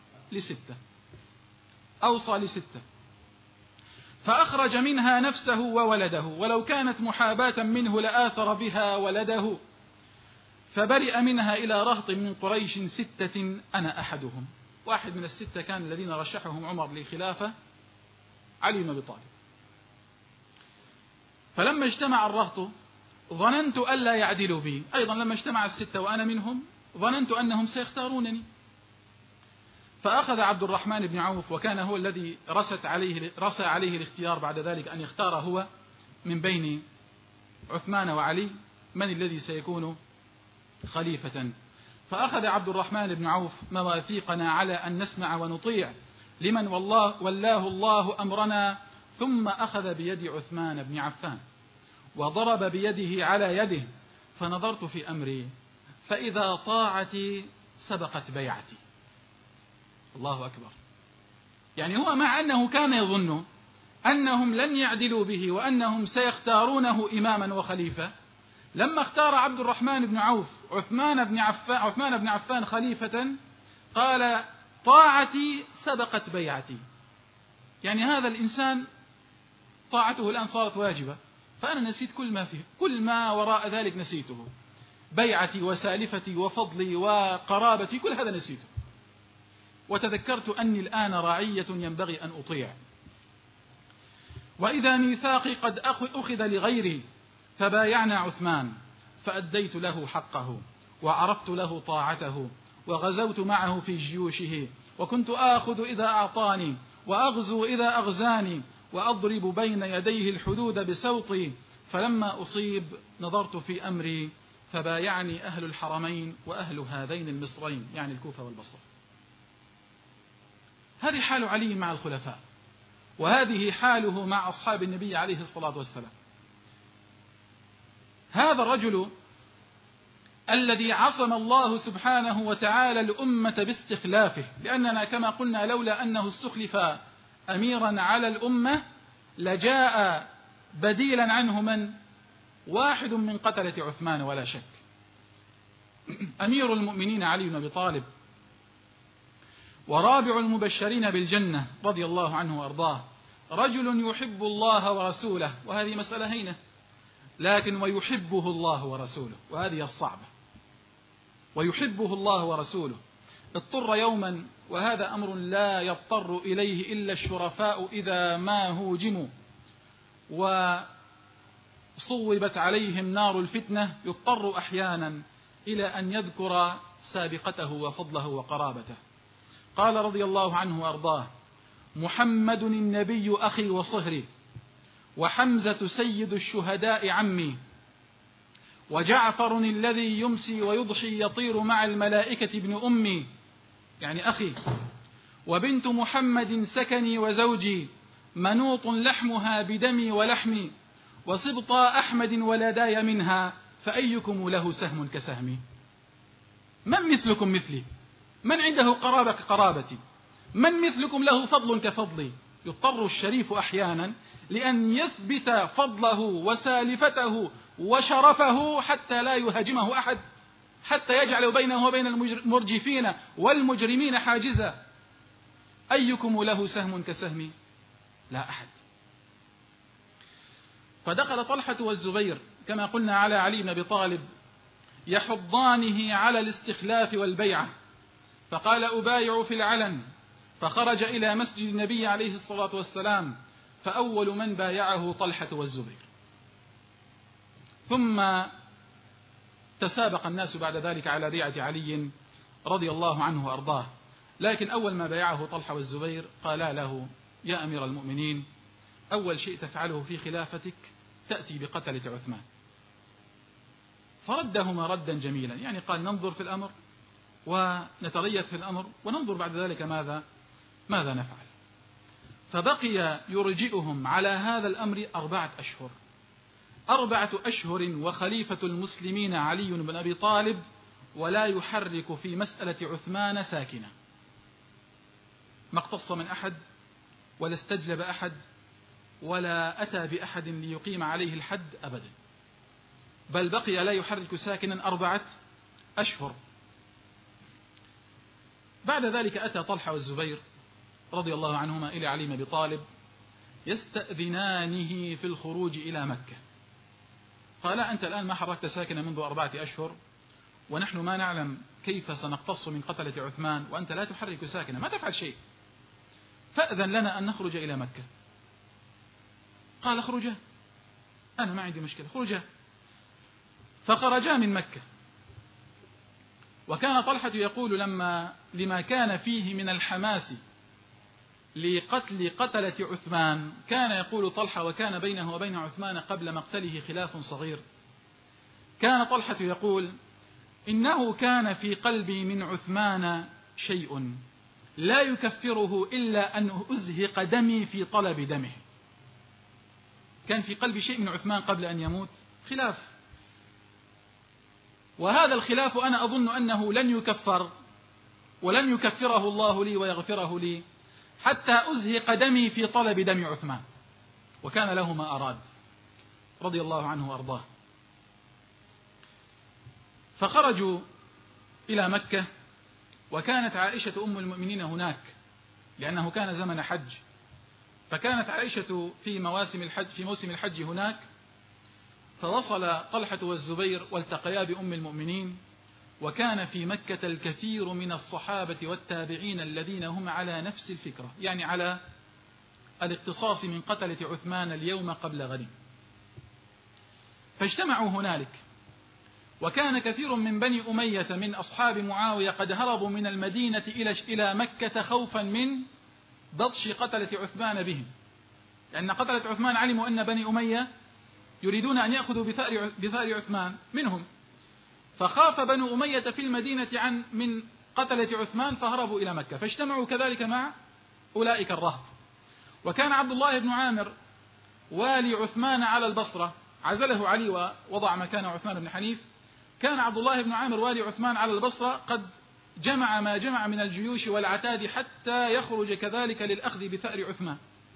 A: لستة، فأخرج منها نفسه وولده، ولو كانت محاباة منه لآثر بها ولده، فبرئ منها إلى رهط من قريش 6 أنا أحدهم. واحد من ال6 كان الذين رشحهم عمر للخلافة علي بن أبي طالب. فلما اجتمع الرهط ظننت ألا يعدلوا بي، أيضا لما اجتمع ال6 وأنا منهم ظننت أنهم سيختارونني. فأخذ عبد الرحمن بن عوف، وكان هو الذي رسى عليه الاختيار بعد ذلك أن يختار هو من بين عثمان وعلي من الذي سيكون خليفة. فأخذ عبد الرحمن بن عوف مواثيقنا على أن نسمع ونطيع لمن ولاه الله أمرنا، ثم أخذ بيد عثمان بن عفان وضرب بيده على يده، فنظرت في أمري فإذا طاعتي سبقت بيعتي. الله أكبر. يعني هو مع أنه كان يظن أنهم لن يعدلوا به وأنهم سيختارونه إماما وخليفة، لما اختار عبد الرحمن بن عوف عثمان بن عفان خليفة قال طاعتي سبقت بيعتي. يعني هذا الإنسان طاعته الآن صارت واجبة، فأنا نسيت كل ما وراء ذلك نسيته، بيعتي وسالفتي وفضلي وقرابتي كل هذا نسيته، وتذكرت أني الآن راعية ينبغي أن أطيع. وإذا ميثاقي قد أخذ لغيري فبايعنا عثمان، فأديت له حقه وعرفت له طاعته، وغزوت معه في جيوشه، وكنت آخذ إذا أعطاني وأغزو إذا أغزاني، وأضرب بين يديه الحدود بسوطي، فلما أصيب نظرت في أمري فبايعني أهل الحرمين وأهل هذين المصرين، يعني الكوفة والبصرة. هذه حال علي مع الخلفاء، وهذه حاله مع أصحاب النبي عليه الصلاة والسلام. هذا الرجل الذي عصم الله سبحانه وتعالى الأمة باستخلافه، لأننا كما قلنا لولا أنه استخلف أميرا على الأمة لجاء بديلا عنه من؟ واحد من قتلة عثمان ولا شك. أمير المؤمنين علي بن أبي طالب، ورابع المبشرين بالجنة رضي الله عنه وأرضاه، رجل يحب الله ورسوله، وهذه مسألة هينة، لكن ويحبه الله ورسوله، وهذه الصعبة. ويحبه الله ورسوله، اضطر يوما، وهذا أمر لا يضطر إليه إلا الشرفاء إذا ما هوجموا وصوبت عليهم نار الفتنة، يضطر أحيانا إلى أن يذكر سابقته وفضله وقرابته. قال رضي الله عنه وأرضاه: محمد النبي أخي وصهري، وحمزة سيد الشهداء عمي، وجعفر الذي يمسي ويضحي يطير مع الملائكة ابن أمي، يعني أخي، وبنت محمد سكني وزوجي، منوط لحمها بدمي ولحمي، وسبطا أحمد ولداي منها، فأيكم له سهم كسهمي. من مثلكم مثلي؟ من عنده قرابة كقرابتي؟ من مثلكم له فضل كفضلي؟ يضطر الشريف أحيانا لأن يثبت فضله وسالفته وشرفه حتى لا يهاجمه أحد، حتى يجعل بينه وبين المرجفين والمجرمين حاجزا. أيكم له سهم كسهمي؟ لا أحد. فدخل طلحة والزبير كما قلنا على علي بن أبي طالب يحضانه على الاستخلاف والبيعة، فقال: أبايع في العلن. فخرج إلى مسجد النبي عليه الصلاة والسلام، فأول من بايعه طلحة والزبير، ثم تسابق الناس بعد ذلك على بيعة علي رضي الله عنه وأرضاه. لكن أول ما بايعه طلحة والزبير قالا له: يا أمير المؤمنين، أول شيء تفعله في خلافتك تأتي بقتلة عثمان. فردهما ردا جميلا، يعني قال: ننظر في الأمر ونتريث في الأمر وننظر بعد ذلك ماذا نفعل. فبقي يرجئهم على هذا الأمر 4 أشهر، 4 أشهر وخليفة المسلمين علي بن أبي طالب، ولا يحرك في مسألة عثمان ساكنة، ما اقتص من أحد ولا استجلب أحد ولا أتى بأحد ليقيم عليه الحد أبدا، بل بقي لا يحرك ساكنا 4 أشهر. بعد ذلك أتى طلحة والزبير رضي الله عنهما إلى علي بن أبي طالب يستأذنانه في الخروج إلى مكة. قال: أنت الآن ما حركت ساكنا منذ 4 أشهر، ونحن ما نعلم كيف سنقتص من قتلة عثمان، وأنت لا تحرك ساكنا، ما تفعل شيء، فأذن لنا أن نخرج إلى مكة. قال: خرجا، أنا ما عندي مشكلة، خرجا. فخرجا من مكة. وكان طلحة يقول لما كان فيه من الحماس لقتل قتلة عثمان، كان يقول طلحة، وكان بينه وبين عثمان قبل مقتله خلاف صغير، كان طلحة يقول: إنه كان في قلبي من عثمان شيء لا يكفره إلا أن أزهق دمي في طلب دمه. كان في قلبي شيء من عثمان قبل أن يموت خلاف، وهذا الخلاف أنا أظن أنه لن يكفر ولن يكفره الله لي ويغفره لي حتى أزهق دمي في طلب دم عثمان. وكان له ما أراد رضي الله عنه وأرضاه. فخرجوا إلى مكة، وكانت عائشة أم المؤمنين هناك لأنه كان زمن حج، فكانت عائشة في موسم الحج هناك. فوصل طلحة والزبير والتقيا بأم المؤمنين، وكان في مكة الكثير من الصحابة والتابعين الذين هم على نفس الفكرة، يعني على الاقتصاص من قتلة عثمان اليوم قبل غد. فاجتمعوا هنالك، وكان كثير من بني أمية من أصحاب معاوية قد هربوا من المدينة إلى مكة خوفا من بطش قتلة عثمان بهم، لأن قتلة عثمان علموا أن بني أمية يريدون أن يأخذوا بثأر عثمان منهم، فخاف بنو أمية في المدينة من قتلة عثمان فهربوا إلى مكة، فاجتمعوا كذلك مع أولئك الرهط. وكان عبد الله بن عامر والي عثمان على البصرة، عزله علي ووضع مكانه عثمان بن حنيف. كان عبد الله بن عامر والي عثمان على البصرة قد جمع ما جمع من الجيوش والعتاد حتى يخرج كذلك للأخذ بثأر عثمان.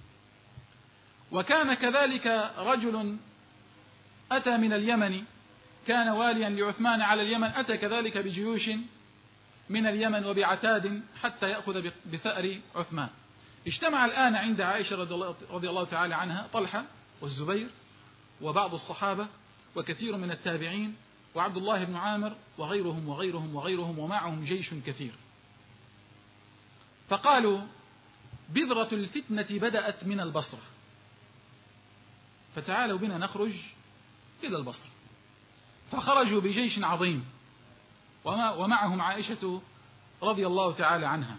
A: وكان كذلك رجل أتى من اليمن، كان واليا لعثمان على اليمن، أتى كذلك بجيوش من اليمن وبعتاد حتى يأخذ بثأر عثمان. اجتمع الآن عند عائشة رضي الله تعالى عنها طلحة والزبير وبعض الصحابة وكثير من التابعين وعبد الله بن عامر وغيرهم وغيرهم وغيرهم، ومعهم جيش كثير. فقالوا: بذرة الفتنة بدأت من البصرة، فتعالوا بنا نخرج إلى البصرة. فخرجوا بجيش عظيم ومعهم عائشة رضي الله تعالى عنها.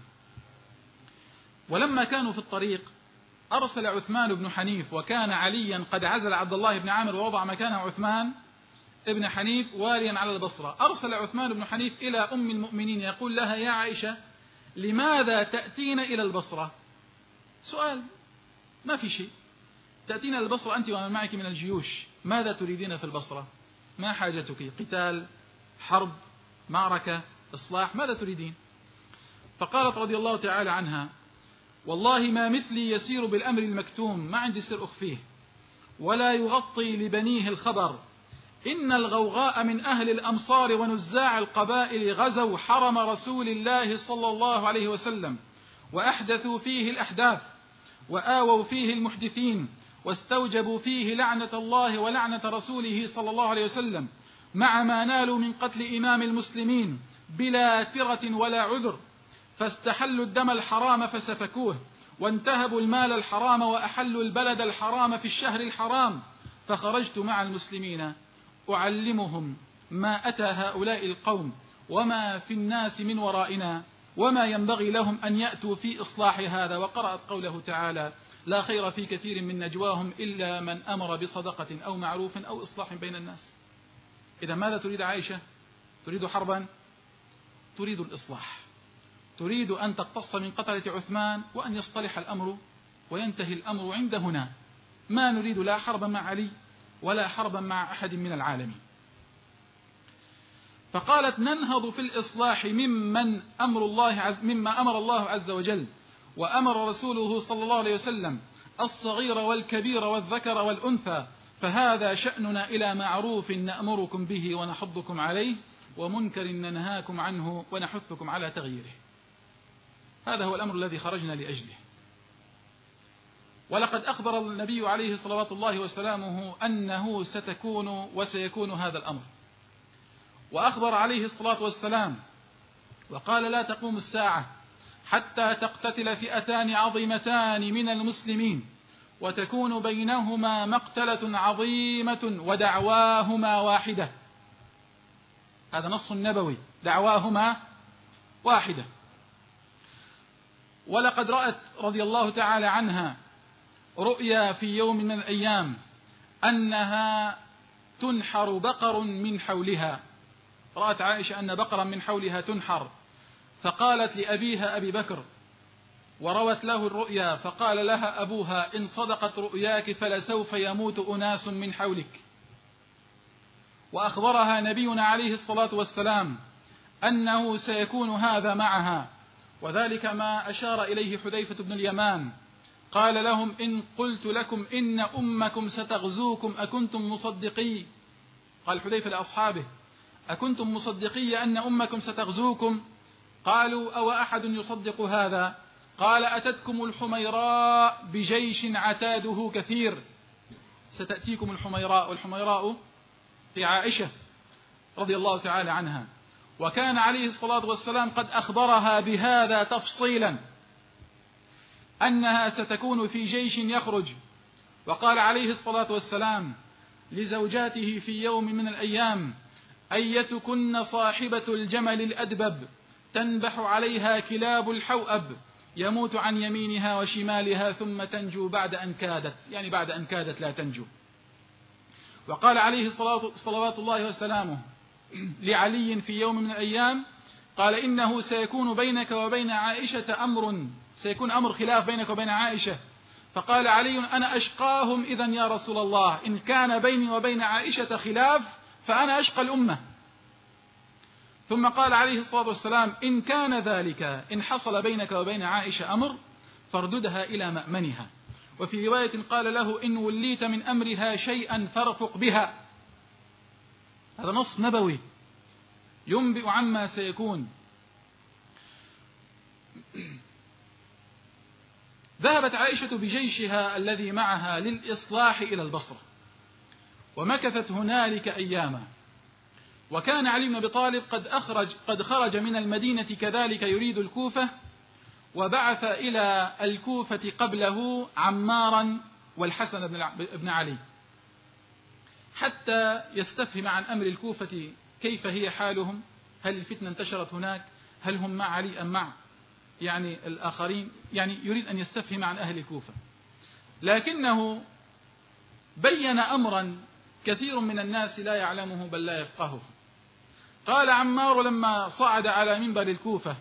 A: ولما كانوا في الطريق أرسل عثمان بن حنيف، وكان عليا قد عزل عبد الله بن عامر ووضع مكانه عثمان ابن حنيف واليا على البصرة. أرسل عثمان بن حنيف إلى أم المؤمنين يقول لها: يا عائشة، لماذا تأتين إلى البصرة؟ سؤال، ما في شيء، تأتين إلى البصرة أنت ومن معك من الجيوش، ماذا تريدين في البصرة؟ ما حاجتك؟ قتال، حرب، معركة، إصلاح، ماذا تريدين؟ فقالت رضي الله تعالى عنها: والله ما مثلي يسير بالأمر المكتوم، ما عندي سر أخفيه، ولا يغطي لبنيه الخبر. إن الغوغاء من أهل الأمصار ونزاع القبائل غزوا حرم رسول الله صلى الله عليه وسلم، وأحدثوا فيه الأحداث، وآووا فيه المحدثين، واستوجبوا فيه لعنة الله ولعنة رسوله صلى الله عليه وسلم، مع ما نالوا من قتل إمام المسلمين بلا ثرة ولا عذر. فاستحلوا الدم الحرام فسفكوه، وانتهبوا المال الحرام، وأحلوا البلد الحرام في الشهر الحرام. فخرجت مع المسلمين أعلمهم ما أتى هؤلاء القوم وما في الناس من ورائنا، وما ينبغي لهم أن يأتوا في إصلاح هذا. وقرأت قوله تعالى: لا خير في كثير من نجواهم إلا من أمر بصدقة أو معروف أو إصلاح بين الناس. إذا ماذا تريد عائشة؟ تريد حربا؟ تريد الإصلاح، تريد أن تقتص من قتلة عثمان وأن يصطلح الأمر وينتهي الأمر عند هنا. ما نريد لا حربا مع علي ولا حربا مع أحد من العالمين. فقالت: ننهض في الإصلاح مما أمر الله عز وجل وأمر رسوله صلى الله عليه وسلم، الصغير والكبير والذكر والأنثى، فهذا شأننا، إلى معروف نأمركم به ونحضكم عليه، ومنكر ننهاكم عنه ونحثكم على تغييره. هذا هو الأمر الذي خرجنا لأجله. ولقد أخبر النبي عليه صلوات الله وسلامه أنه ستكون وسيكون هذا الأمر، وأخبر عليه الصلاة والسلام وقال: لا تقوم الساعة حتى تقتتل فئتان عظيمتان من المسلمين، وتكون بينهما مقتلة عظيمة، ودعواهما واحدة. هذا نص نبوي، دعواهما واحدة. ولقد رأت رضي الله تعالى عنها رؤيا في يوم من الأيام أنها تنحر بقر من حولها. رأت عائشة أن بقرا من حولها تنحر، فقالت لأبيها أبي بكر، وروت له الرؤيا، فقال لها أبوها: إن صدقت رؤياك فلسوف يموت أناس من حولك. وأخبرها نبينا عليه الصلاة والسلام أنه سيكون هذا معها، وذلك ما أشار إليه حذيفة بن اليمان، قال لهم: إن قلت لكم إن أمكم ستغزوكم أكنتم مصدقي؟ قال حذيفة لأصحابه: أكنتم مصدقي أن أمكم ستغزوكم؟ قالوا: أو أحد يصدق هذا؟ قال: أتتكم الحميراء بجيش عتاده كثير. ستأتيكم الحميراء، والحميراء في عائشة رضي الله تعالى عنها، وكان عليه الصلاة والسلام قد أخبرها بهذا تفصيلا، أنها ستكون في جيش يخرج. وقال عليه الصلاة والسلام لزوجاته في يوم من الأيام: أيتكن صاحبة الجمل الأدبب تنبح عليها كلاب الحوأب، يموت عن يمينها وشمالها ثم تنجو بعد أن كادت، يعني بعد أن كادت لا تنجو. وقال عليه صلوات الله وسلامه لعلي في يوم من الأيام، قال: إنه سيكون بينك وبين عائشة أمر، سيكون أمر خلاف بينك وبين عائشة. فقال علي: أنا أشقاهم إذن يا رسول الله، إن كان بيني وبين عائشة خلاف فأنا أشقى الأمة. ثم قال عليه الصلاة والسلام: إن كان ذلك، إن حصل بينك وبين عائشة أمر فارددها إلى مأمنها. وفي رواية قال له: إن وليت من أمرها شيئا فارفق بها. هذا نص نبوي ينبئ عما سيكون. ذهبت عائشة بجيشها الذي معها للإصلاح إلى البصرة، ومكثت هنالك أياما. وكان علي بن أبي طالب قد خرج من المدينة كذلك يريد الكوفة، وبعث إلى الكوفة قبله عمارا والحسن بن علي حتى يستفهم عن أمر الكوفة كيف هي حالهم، هل الفتنة انتشرت هناك، هل هم مع علي أم مع يعني الآخرين، يعني يريد أن يستفهم عن أهل الكوفة. لكنه بين أمرا كثير من الناس لا يعلمه بل لا يفقهه. قال عمار لما صعد على منبر الكوفة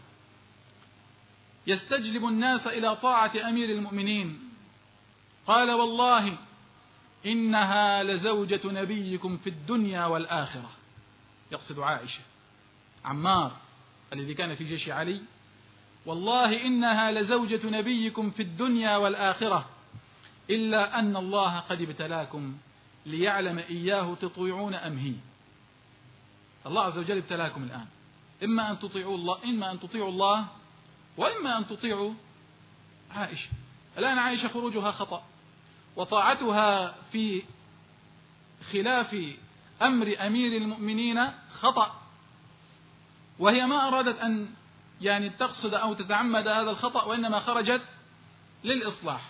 A: يستجلب الناس إلى طاعة أمير المؤمنين، قال: والله إنها لزوجة نبيكم في الدنيا والآخرة. يقصد عائشة. عمار الذي كان في جيش علي: والله إنها لزوجة نبيكم في الدنيا والآخرة، إلا أن الله قد ابتلاكم ليعلم إياه تطيعون أم هي. الله عز وجل ابتلاكم الآن، إما أن تطيعوا الله وإما أن تطيعوا عائشة. الآن عائشة خروجها خطأ، وطاعتها في خلاف أمر أمير المؤمنين خطأ، وهي ما أرادت أن يعني تقصد أو تتعمد هذا الخطأ، وإنما خرجت للإصلاح.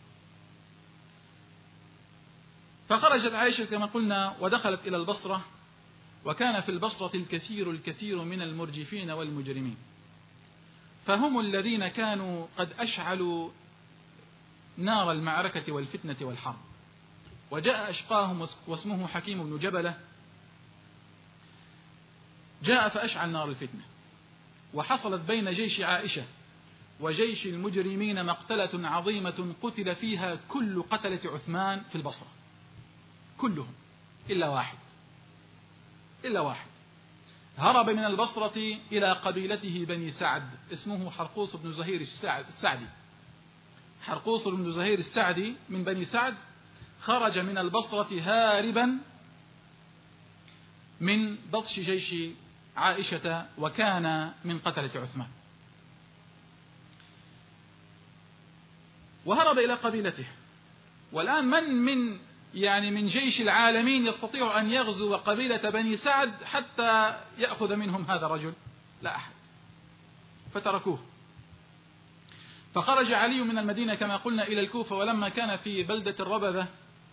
A: فخرجت عائشة كما قلنا ودخلت إلى البصرة، وكان في البصرة الكثير من المرجفين والمجرمين، فهم الذين كانوا قد أشعلوا نار المعركة والفتنة والحرب. وجاء أشقاهم واسمه حكيم بن جبلة، جاء فأشعل نار الفتنة، وحصلت بين جيش عائشة وجيش المجرمين مقتلة عظيمة قتل فيها كل قتلة عثمان في البصرة، كلهم إلا واحد هرب من البصرة إلى قبيلته بني سعد، اسمه حرقوس بن زهير السعدي. حرقوس بن زهير السعدي من بني سعد خرج من البصرة هاربا من بطش جيش عائشة، وكان من قتلة عثمان، وهرب إلى قبيلته. والآن من جيش العالمين يستطيع أن يغزو قبيلة بني سعد حتى يأخذ منهم هذا الرجل؟ لا أحد، فتركوه. فخرج علي من المدينة كما قلنا إلى الكوفة، ولما كان في بلدة الربذة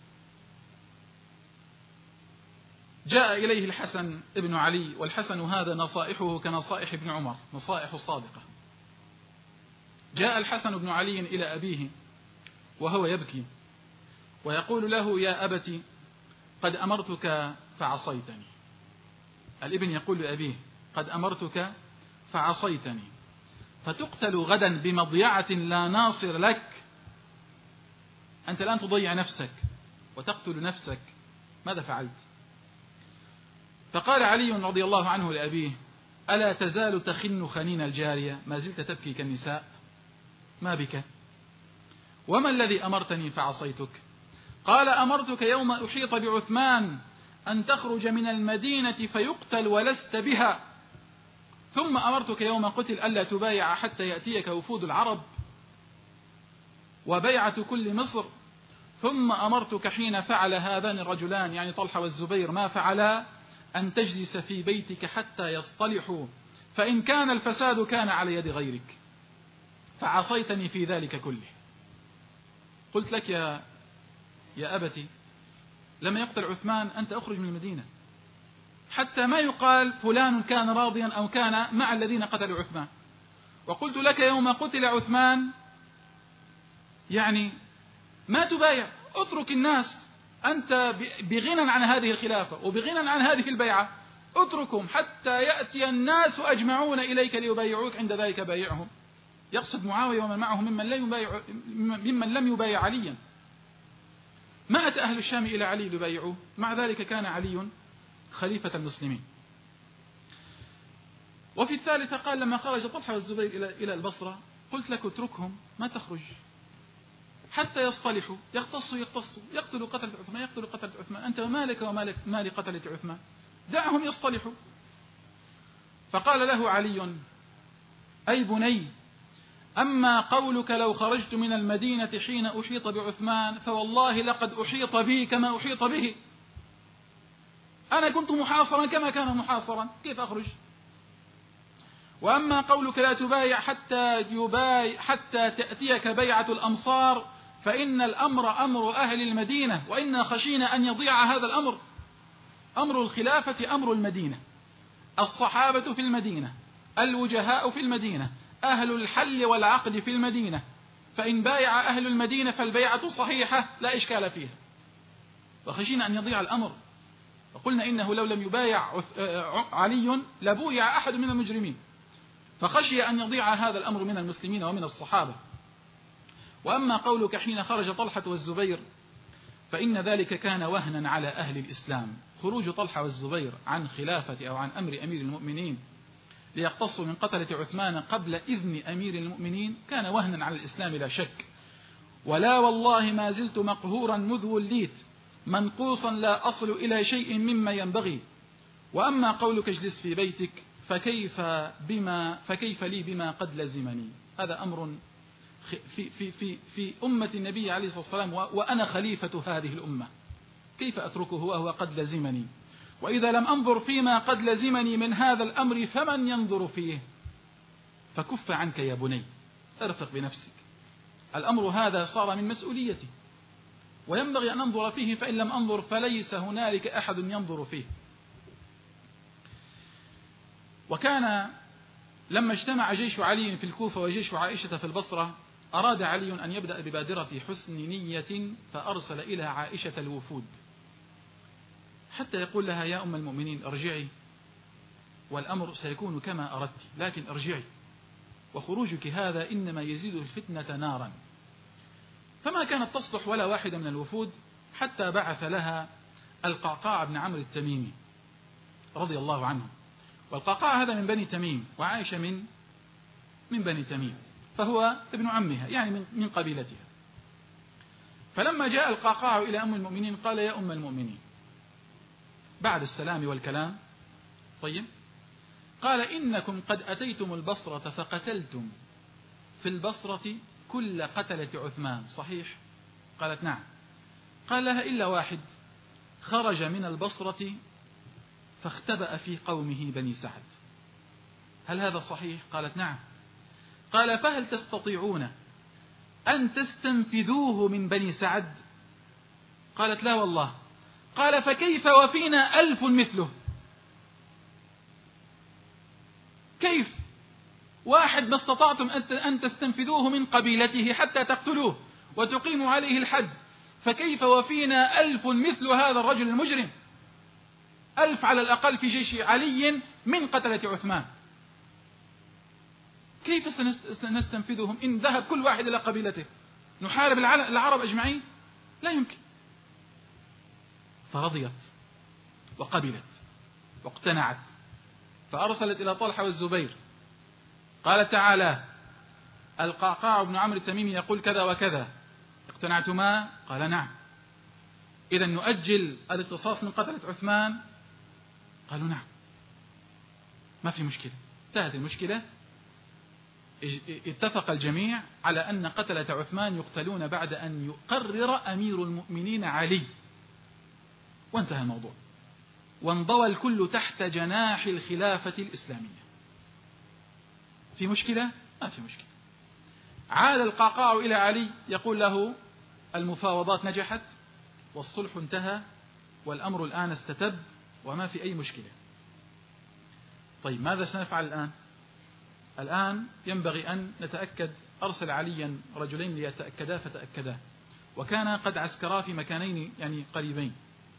A: جاء إليه الحسن ابن علي، والحسن هذا نصائحه كنصائح ابن عمر، نصائح صادقة. جاء الحسن بن علي إلى أبيه وهو يبكي ويقول له: يا أبت، قد أمرتك فعصيتني. الابن يقول لأبيه قد أمرتك فعصيتني، فتقتل غدا بمضيعة لا ناصر لك. أنت الآن تضيع نفسك وتقتل نفسك، ماذا فعلت؟ فقال علي رضي الله عنه لأبيه ألا تزال تخن خنين الجارية، ما زلت تبكي كالنساء، ما بك؟ وما الذي أمرتني فعصيتك؟ قال أمرتك يوم أحيط بعثمان أن تخرج من المدينة فيقتل ولست بها، ثم أمرتك يوم قتل ألا تبايع حتى يأتيك وفود العرب وبيعة كل مصر، ثم أمرتك حين فعل هذان الرجلان يعني طلحة والزبير ما فعلا أن تجلس في بيتك حتى يصطلحوا، فإن كان الفساد كان على يد غيرك، فعصيتني في ذلك كله. قلت لك يا أبتي لما يقتل عثمان أنت أخرج من المدينة حتى ما يقال فلان كان راضيا أو كان مع الذين قتلوا عثمان. وقلت لك يوم قتل عثمان يعني ما تبايع، اترك الناس، أنت بغنى عن هذه الخلافة وبغنى عن هذه البيعة، اتركهم حتى يأتي الناس أجمعون إليك ليبايعوك، عند ذلك بايعهم. يقصد معاوية ومن معه ممن لم يبايع عليا. ما أتى أهل الشام إلى علي ليبايعوه، مع ذلك كان علي خليفة المسلمين. وفي الثالثة قال لما خرج طلحة والزبير إلى البصرة قلت لك اتركهم ما تخرج حتى يصطلحوا، يقتصوا يقتلوا قتلة عثمان، أنت ومالك مال قتلة عثمان، دعهم يصطلحوا. فقال له علي أي بني أما قولك لو خرجت من المدينة حين أحيط بعثمان فوالله لقد أحيط بي كما أحيط به، أنا كنت محاصرا كما كان محاصرا، كيف أخرج؟ وأما قولك لا تبايع حتى تأتيك بيعة الأمصار فإن الأمر أمر أهل المدينة وإنا خشينا أن يضيع هذا الأمر. أمر الخلافة أمر المدينة، الصحابة في المدينة، الوجهاء في المدينة، أهل الحل والعقد في المدينة، فإن بايع أهل المدينة فالبيعة صحيحة لا إشكال فيها، وخشينا أن يضيع الأمر. وقلنا إنه لو لم يبايع علي لبويع أحد من المجرمين، فخشي أن يضيع هذا الأمر من المسلمين ومن الصحابة. وأما قولك حين خرج طلحة والزبير فإن ذلك كان وهنا على أهل الإسلام، خروج طلحة والزبير عن خلافة أو عن أمر أمير المؤمنين ليقتصوا من قتلة عثمان قبل إذن أمير المؤمنين كان وهنا على الإسلام لا شك. ولا والله ما زلت مقهورا مذ وليت منقوصا لا أصل إلى شيء مما ينبغي. وأما قولك اجلس في بيتك فكيف لي بما قد لزمني، هذا أمر في أمة النبي عليه الصلاة والسلام وأنا خليفة هذه الأمة، كيف أتركه وهو قد لزمني؟ وإذا لم أنظر فيما قد لزمني من هذا الأمر فمن ينظر فيه؟ فكف عنك يا بني، ارفق بنفسك، الأمر هذا صار من مسؤوليتي وينبغي أن أنظر فيه، فإن لم أنظر فليس هنالك أحد ينظر فيه. وكان لما اجتمع جيش علي في الكوفة وجيش عائشة في البصرة أراد علي أن يبدأ ببادرة حسن نية، فأرسل إلى عائشة الوفود حتى يقول لها يا أم المؤمنين ارجعي والأمر سيكون كما أردت، لكن ارجعي وخروجك هذا إنما يزيد الفتنة نارا. فما كانت تصلح ولا واحدة من الوفود حتى بعث لها القعقاع بن عمرو التميمي رضي الله عنه، والقعقاع هذا من بني تميم وعائشة من بني تميم، فهو ابن عمها يعني من قبيلتها. فلما جاء القعقاع إلى أم المؤمنين قال يا أم المؤمنين بعد السلام والكلام طيب، قال إنكم قد أتيتم البصرة فقتلتم في البصرة كل قتلة عثمان صحيح؟ قالت نعم. قال لها إلا واحد خرج من البصرة فاختبأ في قومه بني سعد، هل هذا صحيح؟ قالت نعم. قال فهل تستطيعون أن تستنفذوه من بني سعد؟ قالت لا والله. قال فكيف وفينا 1000 مثله، كيف واحد ما استطعتم أن تستنفذوه من قبيلته حتى تقتلوه وتقيموا عليه الحد، فكيف وفينا 1000 مثل هذا الرجل المجرم؟ 1000 على الأقل في جيش علي من قتلة عثمان. كيف سنستنفذهم إن ذهب كل واحد إلى قبيلته؟ نحارب العرب أجمعين؟ لا يمكن. فرضيت وقبلت واقتنعت، فأرسلت إلى طلحة والزبير. قال تعالى: القعقاع بن عمرو التميمي يقول كذا وكذا، اقتنعتما؟ قال: نعم. إذا نؤجل الاقتصاص من قتلة عثمان؟ قالوا: نعم. ما في مشكلة، انتهت المشكلة. اتفق الجميع على أن قتلة عثمان يقتلون بعد أن يقرر أمير المؤمنين علي، وانتهى الموضوع، وانضوى الكل تحت جناح الخلافة الإسلامية. في مشكلة؟ ما في مشكلة. عاد القعقاع إلى علي يقول له: المفاوضات نجحت والصلح انتهى والأمر الآن استتب وما في أي مشكلة. طيب ماذا سنفعل الآن؟ الآن ينبغي أن نتأكد. أرسل عليا رجلين ليتأكدا فتأكدا، وكان قد عسكرا في مكانين يعني قريبين.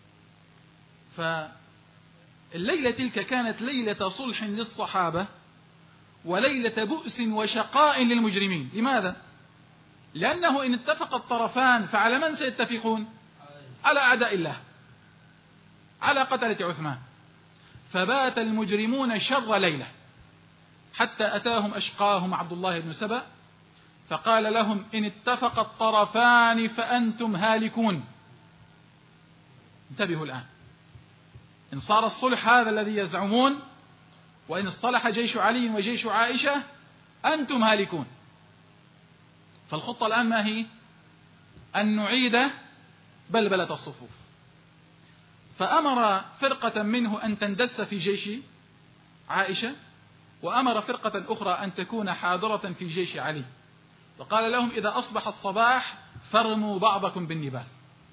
A: فالليلة تلك كانت ليلة صلح للصحابة وليلة بؤس وشقاء للمجرمين. لماذا؟ لأنه إن اتفق الطرفان فعلى من سيتفقون؟ على أعداء الله، على قتلة عثمان. فبات المجرمون شر ليلة، حتى أتاهم أشقاهم عبد الله بن سبأ فقال لهم: إن اتفق الطرفان فأنتم هالكون. انتبهوا الآن، إن صار الصلح هذا الذي يزعمون، وإن اصطلح جيش علي وجيش عائشة، أنتم هالكون. فالخطة الآن ما هي؟ أن نعيد بلبلة الصفوف. فأمر فرقة منه أن تندس في جيش عائشة، وأمر فرقة أخرى أن تكون حاضرة في جيش علي، وقال لهم: إذا أصبح الصباح فرموا بعضكم بالنبال.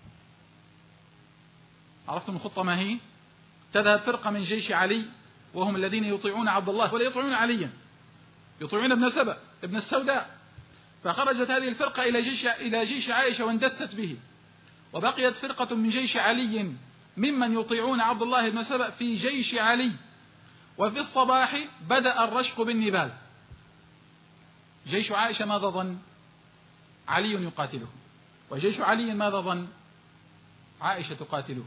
A: عرفتم الخطة ما هي؟ تذهب فرقة من جيش علي وهم الذين يطيعون عبد الله ولا يطيعون عليا، يطيعون ابن سبأ ابن السوداء. فخرجت هذه الفرقة إلى جيش عائشة واندست به، وبقيت فرقة من جيش علي ممن يطيعون عبد الله بن سبأ في جيش علي. وفي الصباح بدأ الرشق بالنبال. جيش عائشة ماذا ظن؟ علي يقاتله. وجيش علي ماذا ظن؟ عائشة تقاتله.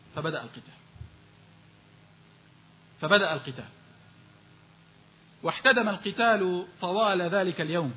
A: فبدأ القتال واحتدم القتال طوال ذلك اليوم.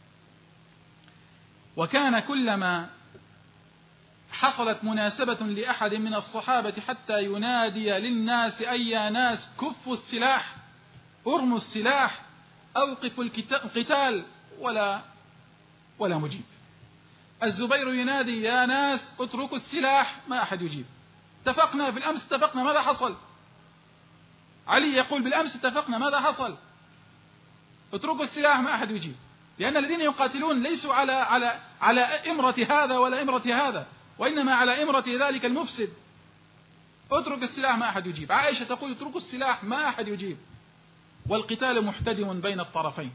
A: وكان كلما حصلت مناسبة لأحد من الصحابة حتى ينادي للناس: أي ناس كفوا السلاح، ارموا السلاح، أوقفوا القتال، ولا مجيب. الزبير ينادي: يا ناس اتركوا السلاح، ما أحد يجيب. اتفقنا بالأمس، اتفقنا، ماذا حصل؟ علي يقول: بالأمس اتفقنا، ماذا حصل؟ اتركوا السلاح، ما أحد يجيب. لأن الذين يقاتلون ليسوا على إمرة هذا ولا إمرة هذا، وإنما على إمرة ذلك المفسد. اترك السلاح، ما أحد يجيب. عائشة تقول: اتركوا السلاح، ما أحد يجيب. والقتال محتدم بين الطرفين،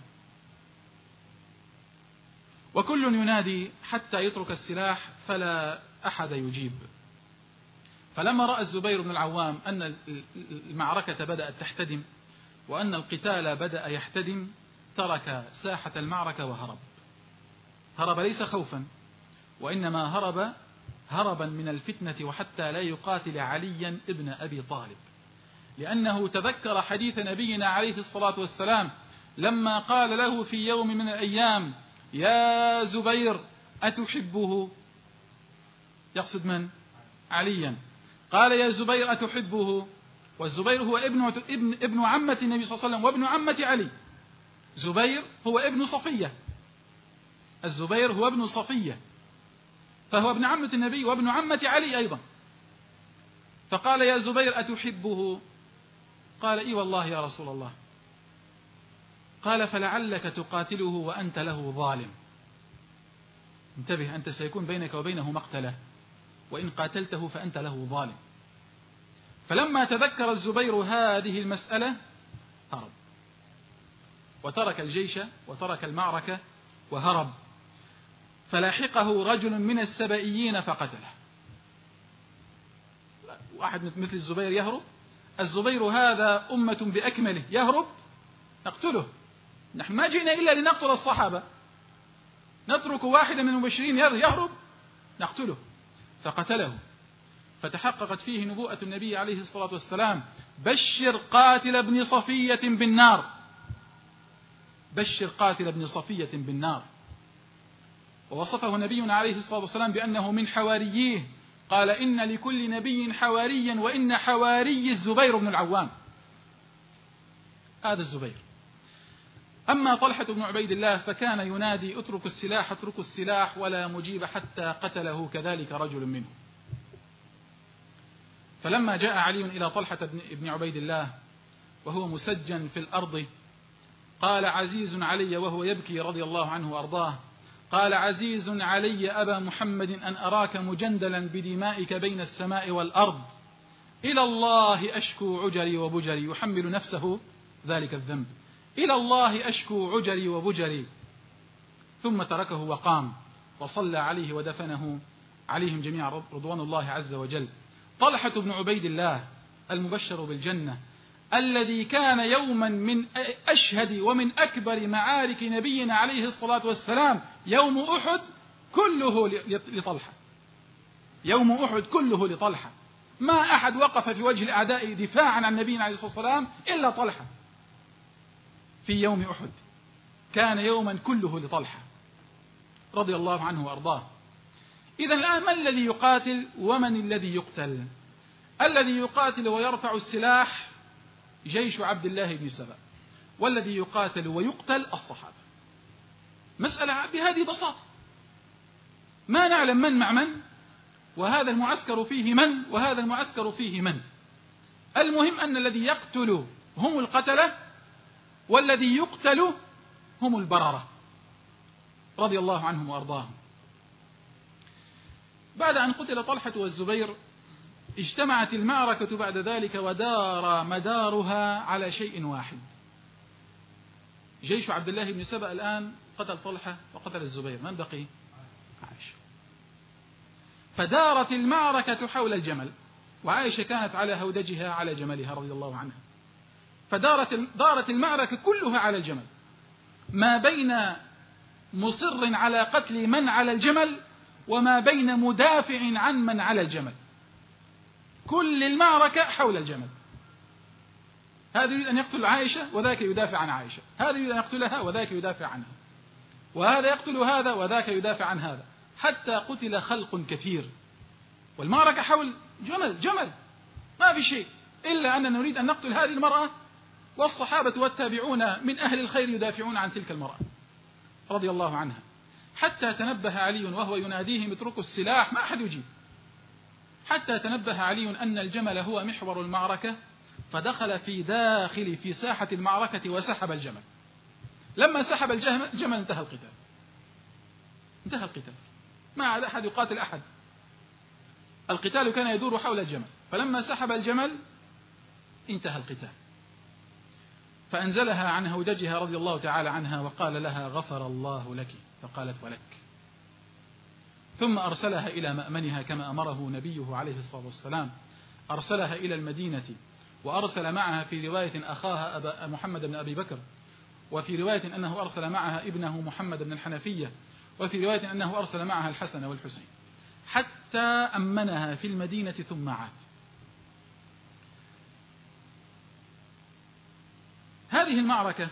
A: وكل ينادي حتى يترك السلاح فلا أحد يجيب. فلما رأى الزبير بن العوام أن المعركة بدأت تحتدم وأن القتال بدأ يحتدم، ترك ساحة المعركة وهرب. هرب ليس خوفا، وإنما هرب هربا من الفتنة، وحتى لا يقاتل عليا ابن أبي طالب، لأنه تذكر حديث نبينا عليه الصلاة والسلام لما قال له في يوم من الأيام: يا زبير أتحبه؟ يقصد من؟ عليا. قال: يا زبير أتحبه؟ والزبير هو ابن عمة النبي صلى الله عليه وسلم وابن عمة علي. زبير هو ابن صفية، الزبير هو ابن صفية، فهو ابن عمة النبي وابن عمة علي أيضا. فقال: يا زبير أتحبه؟ قال: إي والله يا رسول الله. قال: فلعلك تقاتله وأنت له ظالم. انتبه، أنت سيكون بينك وبينه مقتلة، وإن قاتلته فأنت له ظالم. فلما تذكر الزبير هذه المسألة هرب، وترك الجيش وترك المعركة وهرب. فلاحقه رجل من السبئيين فقتله. واحد مثل الزبير يهرب؟ الزبير هذا أمة بأكمله، يهرب نقتله. نحن ما جئنا إلا لنقتل الصحابة، نترك واحدا من المبشرين يهرب نقتله. فقتله، فتحققت فيه نبوءة النبي عليه الصلاة والسلام: بشر قاتل ابن صفية بالنار، بشر قاتل ابن صفية بالنار. ووصفه نبينا عليه الصلاة والسلام بأنه من حوارييه، قال: إن لكل نبي حواريا، وإن حواري الزبير بن العوام. هذا الزبير. أما طلحة بن عبيد الله فكان ينادي: اتركوا السلاح، اتركوا السلاح، ولا مجيب حتى قتله كذلك رجل منه. فلما جاء علي إلى طلحة بن عبيد الله وهو مسجن في الأرض، قال: عزيز علي، وهو يبكي رضي الله عنه وأرضاه، قال: عزيز علي أبا محمد أن أراك مجندلا بدمائك بين السماء والأرض، إلى الله أشكو عجري وبجري. يحمل نفسه ذلك الذنب: إلى الله أشكو عجري وبجري. ثم تركه وقام وصلى عليه ودفنه عليهم جميعا رضوان الله عز وجل. طلحة بن عبيد الله المبشر بالجنة، الذي كان يوما من أشهد ومن أكبر معارك نبينا عليه الصلاة والسلام يوم أحد، كله لطلحة. يوم أحد كله لطلحة. ما أحد وقف في وجه الأعداء دفاعا عن نبينا عليه الصلاة والسلام إلا طلحة. في يوم أحد كان يوما كله لطلحة رضي الله عنه وأرضاه. إذن الآن من الذي يقاتل ومن الذي يقتل؟ الذي يقاتل ويرفع السلاح جيش عبد الله بن سبأ، والذي يقاتل ويقتل الصحابة. مسألة بهذه بساطة، ما نعلم من مع من، وهذا المعسكر فيه من، وهذا المعسكر فيه من. المهم أن الذي يقتل هم القتلة، والذي يقتل هم البررة رضي الله عنهم وأرضاهم. بعد أن قتل طلحة والزبير اجتمعت المعركة بعد ذلك، ودار مدارها على شيء واحد. جيش عبد الله بن سبأ الآن قتل طلحة وقتل الزبير، من بقي؟ عائشة. فدارت المعركة حول الجمل، وعائشة كانت على هودجها على جملها رضي الله عنها. فدارت المعركة كلها على الجمل، ما بين مصر على قتل من على الجمل وما بين مدافع عن من على الجمل. كل المعركة حول الجمل. هذا يريد أن يقتل عائشة وذاك يدافع عن عائشة، هذا يريد أن يقتلها وذاك يدافع عنها، وهذا يقتل هذا وذاك يدافع عن هذا، حتى قتل خلق كثير. والمعركة حول جمل، ما في شيء إلا أننا نريد أن نقتل هذه المرأة، والصحابة والتابعون من أهل الخير يدافعون عن تلك المرأة رضي الله عنها. حتى تنبه علي وهو يناديهم: اتركوا السلاح، ما أحد يجيب. حتى تنبه علي أن الجمل هو محور المعركة، فدخل في ساحة المعركة وسحب الجمل. لما سحب الجمل انتهى القتال، ما عاد أحد يقاتل أحد. القتال كان يدور حول الجمل، فلما سحب الجمل انتهى القتال. فأنزلها عن هودجها رضي الله تعالى عنها وقال لها: غفر الله لك. فقالت: ولك. ثم أرسلها إلى مأمنها كما أمره نبيه عليه الصلاة والسلام، أرسلها إلى المدينة، وأرسل معها في رواية أخاها محمد بن أبي بكر، وفي رواية أنه أرسل معها ابنه محمد بن الحنفية، وفي رواية أنه أرسل معها الحسن والحسين، حتى أمنها في المدينة ثم عاد. هذه المعركة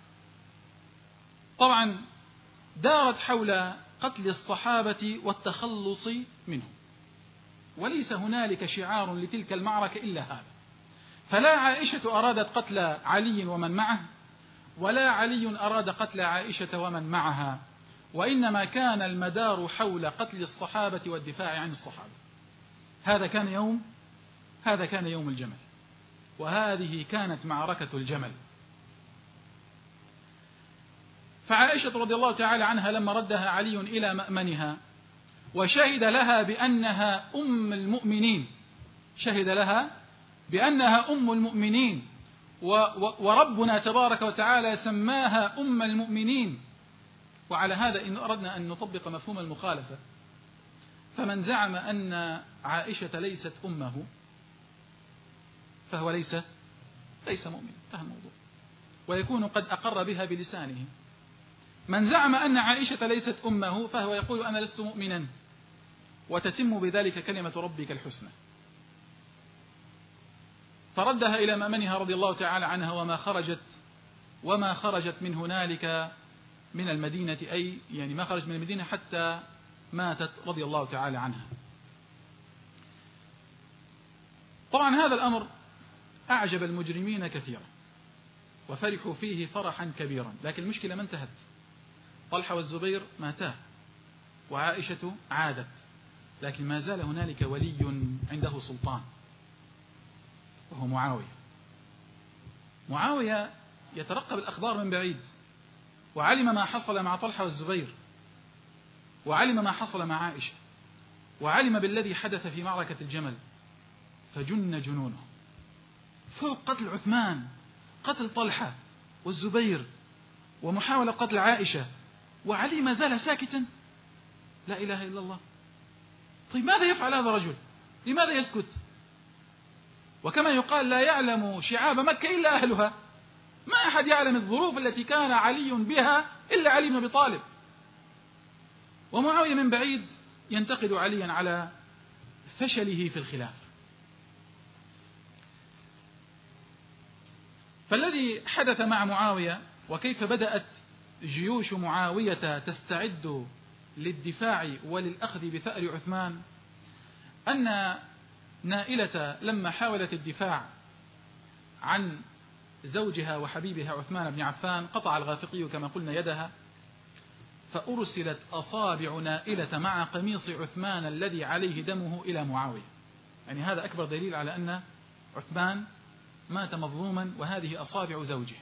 A: طبعا دارت حول قتل الصحابة والتخلص منهم، وليس هنالك شعار لتلك المعركة إلا هذا. فلا عائشة أرادت قتل علي ومن معه، ولا علي أراد قتل عائشة ومن معها، وإنما كان المدار حول قتل الصحابة والدفاع عن الصحابة. هذا كان يوم الجمل، وهذه كانت معركة الجمل. فعائشة رضي الله تعالى عنها لما ردها علي إلى مأمنها وشهد لها بأنها أم وعلى هذا إن أردنا أن نطبق مفهوم المخالفة، فمن زعم أن عائشة ليست أمه فهو ليس مؤمن، انتهى الموضوع، ويكون قد أقر بها بلسانه. من زعم أن عائشة ليست أمه فهو يقول أنا لست مؤمنا، وتتم بذلك كلمة ربك الحسنى. فردها إلى مأمنها رضي الله تعالى عنها وما خرجت من هنالك من المدينة، أي يعني ما خرجت من المدينة حتى ماتت رضي الله تعالى عنها. طبعا هذا الأمر أعجب المجرمين كثيرا وفرحوا فيه فرحا كبيرا، لكن المشكلة ما انتهت. طلحة والزبير ماتا وعائشة عادت، لكن ما زال هنالك ولي عنده سلطان وهو معاوية يترقب الأخبار من بعيد، وعلم ما حصل مع طلحة والزبير، وعلم ما حصل مع عائشة، وعلم بالذي حدث في معركة الجمل، فجن جنونه فوق قتل عثمان، قتل طلحة والزبير، ومحاولة قتل عائشة، وعلي ما زال ساكتا. لا إله إلا الله. طيب ماذا يفعل هذا الرجل؟ لماذا يسكت؟ وكما يقال لا يعلم شعاب مكة إلا أهلها، ما أحد يعلم الظروف التي كان علي بها إلا علي بن أبي طالب. ومعاوية من بعيد ينتقد عليا على فشله في الخلافة. فالذي حدث مع معاوية وكيف بدأت جيوش معاوية تستعد للدفاع وللأخذ بثأر عثمان، أن نائلة لما حاولت الدفاع عن زوجها وحبيبها عثمان بن عفان قطع الغافقي كما قلنا يدها، فأرسلت أصابع نائلة مع قميص عثمان الذي عليه دمه إلى معاوية. يعني هذا أكبر دليل على أن عثمان مات مظلوما، وهذه أصابع زوجه.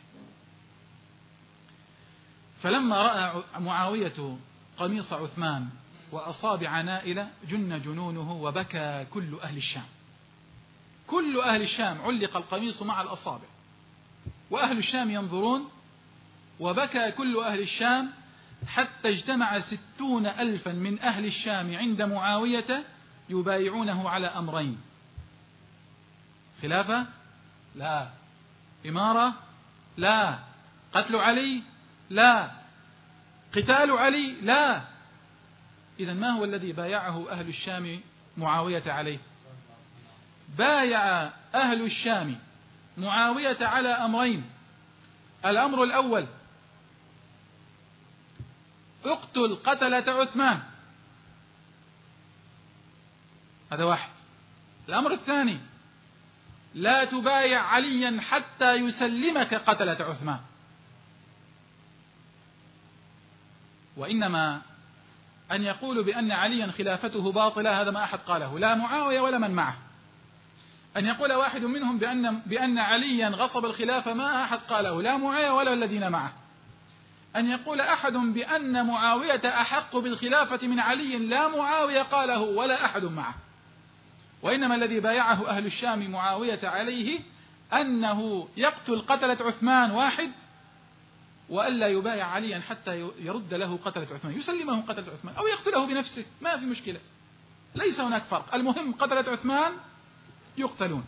A: فلما رأى معاوية قميص عثمان وأصابع نائلة جن جنونه وبكى كل أهل الشام. كل أهل الشام علق القميص مع الأصابع، وأهل الشام ينظرون، وبكى كل أهل الشام حتى اجتمع 60,000 من أهل الشام عند معاوية يبايعونه على أمرين: خلافة لا، إمارة لا، قتل علي لا، قتال علي لا. إذن ما هو الذي بايعه أهل الشام معاوية عليه؟ بايع أهل الشام معاوية على أمرين: الأمر الأول اقتل قتلة عثمان، هذا واحد. الأمر الثاني لا تبايع عليا حتى يسلمك قتلة عثمان. وإنما أن يقولوا بأن عليا خلافته باطلة هذا ما أحد قاله، لا معاوية ولا من معه. أن يقول واحد منهم بأن عليا غصب الخلافة ما أحد قاله، لا معاوية ولا الذين معه. أن يقول أحد بأن معاوية أحق بالخلافة من علي، لا معاوية قاله ولا أحد معه. وإنما الذي بايعه أهل الشام معاوية عليه أنه يقتل قتلة عثمان واحد، وألا يبايع عليا حتى يرد له قتلة عثمان، يسلمه قتلة عثمان أو يقتله بنفسه، ما في مشكلة، ليس هناك فرق، المهم قتلة عثمان يقتلون.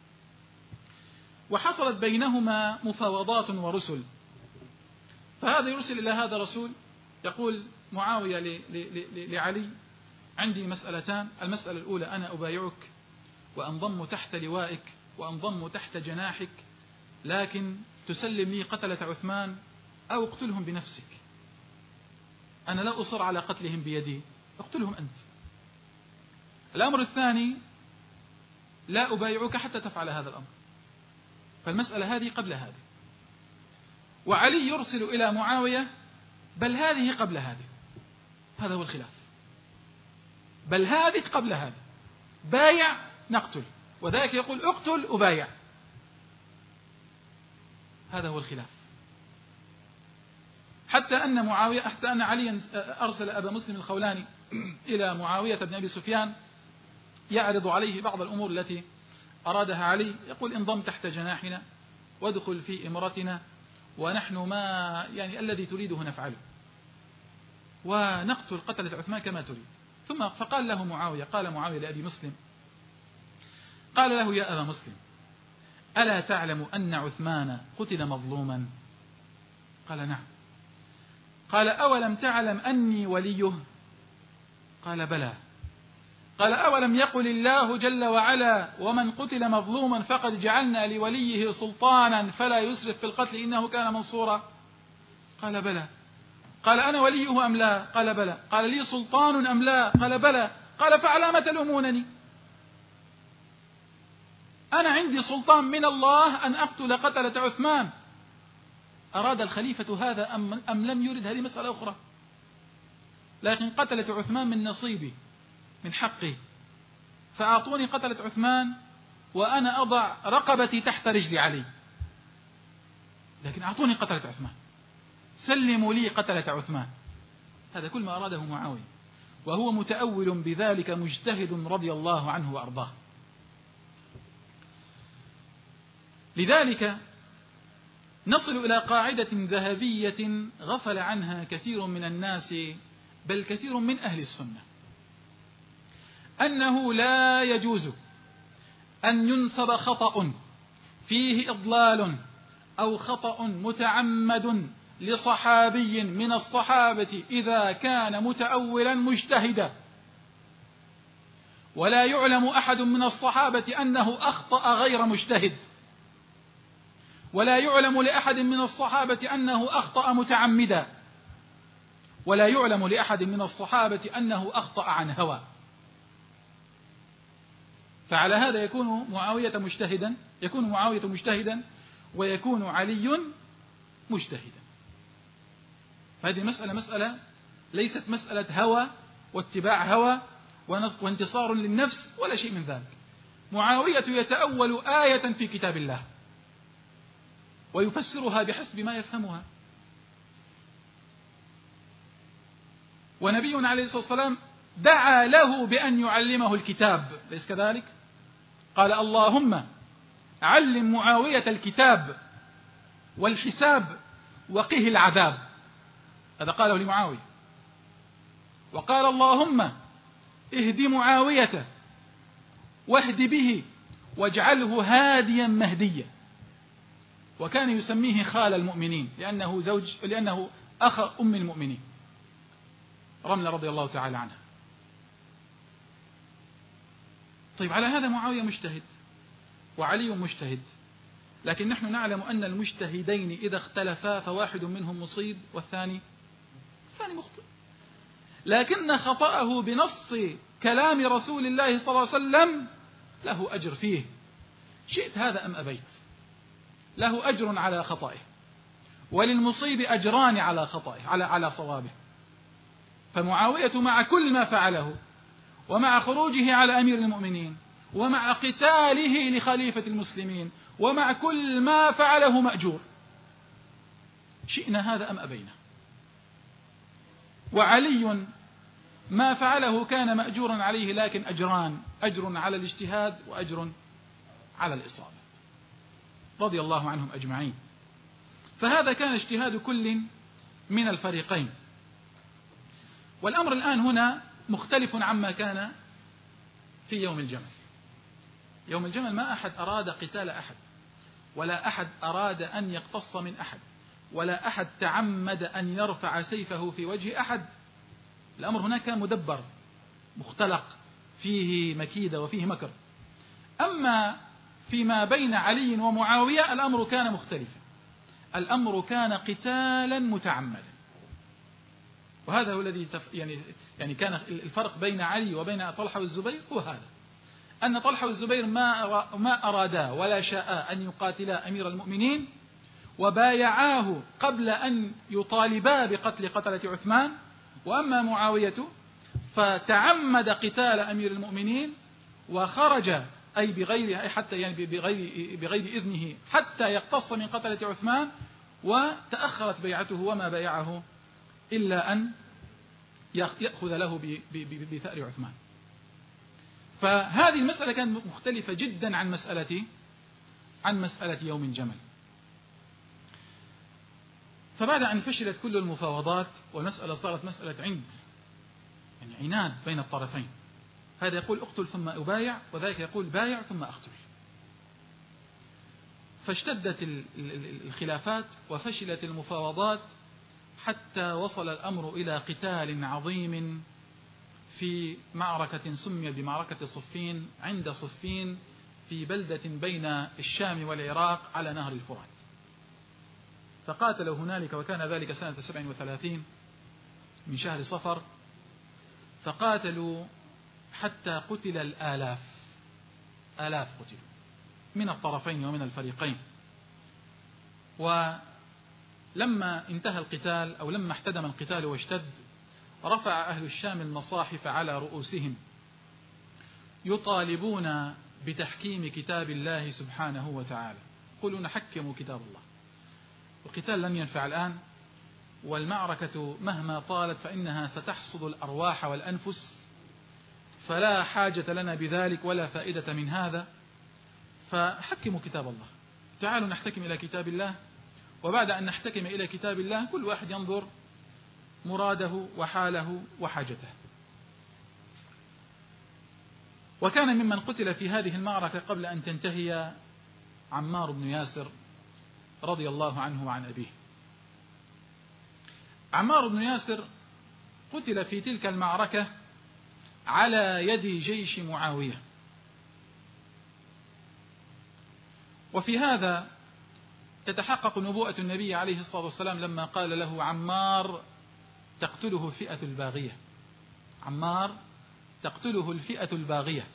A: وحصلت بينهما مفاوضات ورسل، فهذا يرسل إلى هذا رسول يقول معاوية لعلي: عندي مسألتان، المسألة الأولى أنا أبايعك وأنضم تحت لوائك وأنضم تحت جناحك، لكن تسلم لي قتلة عثمان أو اقتلهم بنفسك، أنا لا أصر على قتلهم بيدي، اقتلهم أنت. الأمر الثاني لا أبايعك حتى تفعل هذا الأمر. فالمسألة هذه قبل هذه، وعلي يرسل إلى معاوية: بل هذه قبل هذه، هذا هو الخلاف، بل هذه قبل هذه، بايع نقتل، وذلك يقول اقتل أبايع، هذا هو الخلاف. حتى أن عليا أرسل أبا مسلم الخولاني إلى معاوية بن أبي سفيان يعرض عليه بعض الأمور التي أرادها علي، يقول: انضم تحت جناحنا وادخل في إمرتنا ونحن ما الذي تريده نفعله. ونقتل قتلة عثمان كما تريد. ثم فقال له معاوية، قال معاوية لأبي مسلم، قال له: يا أبا مسلم، ألا تعلم أن عثمان قتل مظلوما؟ قال: نعم. قال: أولم تعلم أني وليه؟ قال: بلى. قال: أولم يقل الله جل وعلا: ومن قتل مظلوما فقد جعلنا لوليه سلطانا فلا يسرف في القتل إنه كان منصورا؟ قال: بلى. قال: أنا وليه أم لا؟ قال: بلى. قال: لي سلطان أم لا؟ قال: بلى. قال: فعلى ما تلومونني؟ أنا عندي سلطان من الله أن أقتل قتلة عثمان. أراد الخليفة هذا أم لم يرد؟ هذه مسألة أخرى، لكن قتلة عثمان من نصيبي، من حقي، فأعطوني قتلة عثمان وأنا أضع رقبتي تحت رجل علي، لكن أعطوني قتلة عثمان، سلموا لي قتلة عثمان. هذا كل ما أراده معاوية، وهو متأول بذلك مجتهد رضي الله عنه وأرضاه. لذلك نصل إلى قاعدة ذهبية غفل عنها كثير من الناس، بل كثير من أهل السنة، أنه لا يجوز أن ينسب خطأ فيه إضلال أو خطأ متعمد لصحابي من الصحابة إذا كان متأولا مجتهدا، ولا يعلم أحد من الصحابة أنه أخطأ غير مجتهد، ولا يعلم لأحد من الصحابة أنه أخطأ متعمدا، ولا يعلم لأحد من الصحابة أنه أخطأ عن هوى. فعلى هذا يكون معاوية مجتهدا ويكون علي مجتهدا. فهذه مسألة ليست مسألة هوى واتباع هوى وانتصار للنفس ولا شيء من ذلك. معاوية يتأول آية في كتاب الله ويفسرها بحسب ما يفهمها، ونبينا عليه الصلاة والسلام دعا له بأن يعلمه الكتاب، ليس كذلك؟ قال: اللهم علم معاوية الكتاب والحساب وقه العذاب. هذا قاله لمعاوية. وقال: اللهم اهد معاوية واهد به واجعله هاديا مهديا. وكان يسميه خال المؤمنين لأنه أخ أم المؤمنين رملة رضي الله تعالى عنها. طيب، على هذا معاوية مجتهد وعلي مجتهد، لكن نحن نعلم أن المجتهدين إذا اختلفا فواحد منهم مصيب والثاني مخطئ، لكن خطأه بنص كلام رسول الله صلى الله عليه وسلم له أجر فيه، شئت هذا أم أبيت، له أجر على خطئه، وللمصيب أجران على خطئه على صوابه. فمعاوية مع كل ما فعله، ومع خروجه على أمير المؤمنين، ومع قتاله لخليفة المسلمين، ومع كل ما فعله مأجور، شئنا هذا أم أبينا. وعلي ما فعله كان مأجورا عليه، لكن أجران، أجر على الاجتهاد وأجر على الإصابة، رضي الله عنهم أجمعين. فهذا كان اجتهاد كل من الفريقين. والأمر الآن هنا مختلف عما كان في يوم الجمل. يوم الجمل ما أحد أراد قتال أحد، ولا أحد أراد أن يقتص من أحد، ولا أحد تعمد أن يرفع سيفه في وجه أحد. الأمر هناك كان مدبر مختلق، فيه مكيدة وفيه مكر. أما فيما بين علي ومعاوية الأمر كان مختلفا، الأمر كان قتالا متعمدا. وهذا هو الذي يعني كان الفرق بين علي وبين طلحة والزبير هو هذا، أن طلحة والزبير ما أرادا ولا شاء أن يقاتلا أمير المؤمنين، وبايعاه قبل أن يطالبا بقتل قتلة عثمان. وأما معاوية فتعمد قتال أمير المؤمنين وخرج، أي بغير حتى يعني بغير إذنه، حتى يقتص من قتلة عثمان، وتأخرت بيعته وما بايعه إلا أن يأخذ له بثأر عثمان. فهذه المسألة كانت مختلفة جدا عن مسألة يوم الجمل. فبعد أن فشلت كل المفاوضات والمسألة صارت مسألة عند، يعني عناد بين الطرفين، هذا يقول اقتل ثم أبايع، وذلك يقول بايع ثم أقتل. فاشتدت الخلافات وفشلت المفاوضات حتى وصل الأمر إلى قتال عظيم في معركة سميت بمعركة صفين، عند صفين في بلدة بين الشام والعراق على نهر الفرات. فقاتلوا هنالك، وكان ذلك سنة 37 من شهر صفر، فقاتلوا حتى قتل الآلاف، آلاف قتلوا من الطرفين ومن الفريقين. ولما انتهى القتال أو لما احتدم القتال واشتد، رفع أهل الشام المصاحف على رؤوسهم يطالبون بتحكيم كتاب الله سبحانه وتعالى، يقولون حكموا كتاب الله. القتال لم ينفع الآن، والمعركة مهما طالت فإنها ستحصد الأرواح والأنفس، فلا حاجة لنا بذلك ولا فائدة من هذا، فحكموا كتاب الله، تعالوا نحتكم إلى كتاب الله. وبعد أن نحتكم إلى كتاب الله كل واحد ينظر مراده وحاله وحاجته. وكان ممن قتل في هذه المعركة قبل أن تنتهي عمار بن ياسر رضي الله عنه وعن أبيه. عمار بن ياسر قتل في تلك المعركة على يد جيش معاوية. وفي هذا تتحقق نبوءة النبي عليه الصلاة والسلام لما قال له عمار تقتله الفئة الباغية، عمار تقتله الفئة الباغية.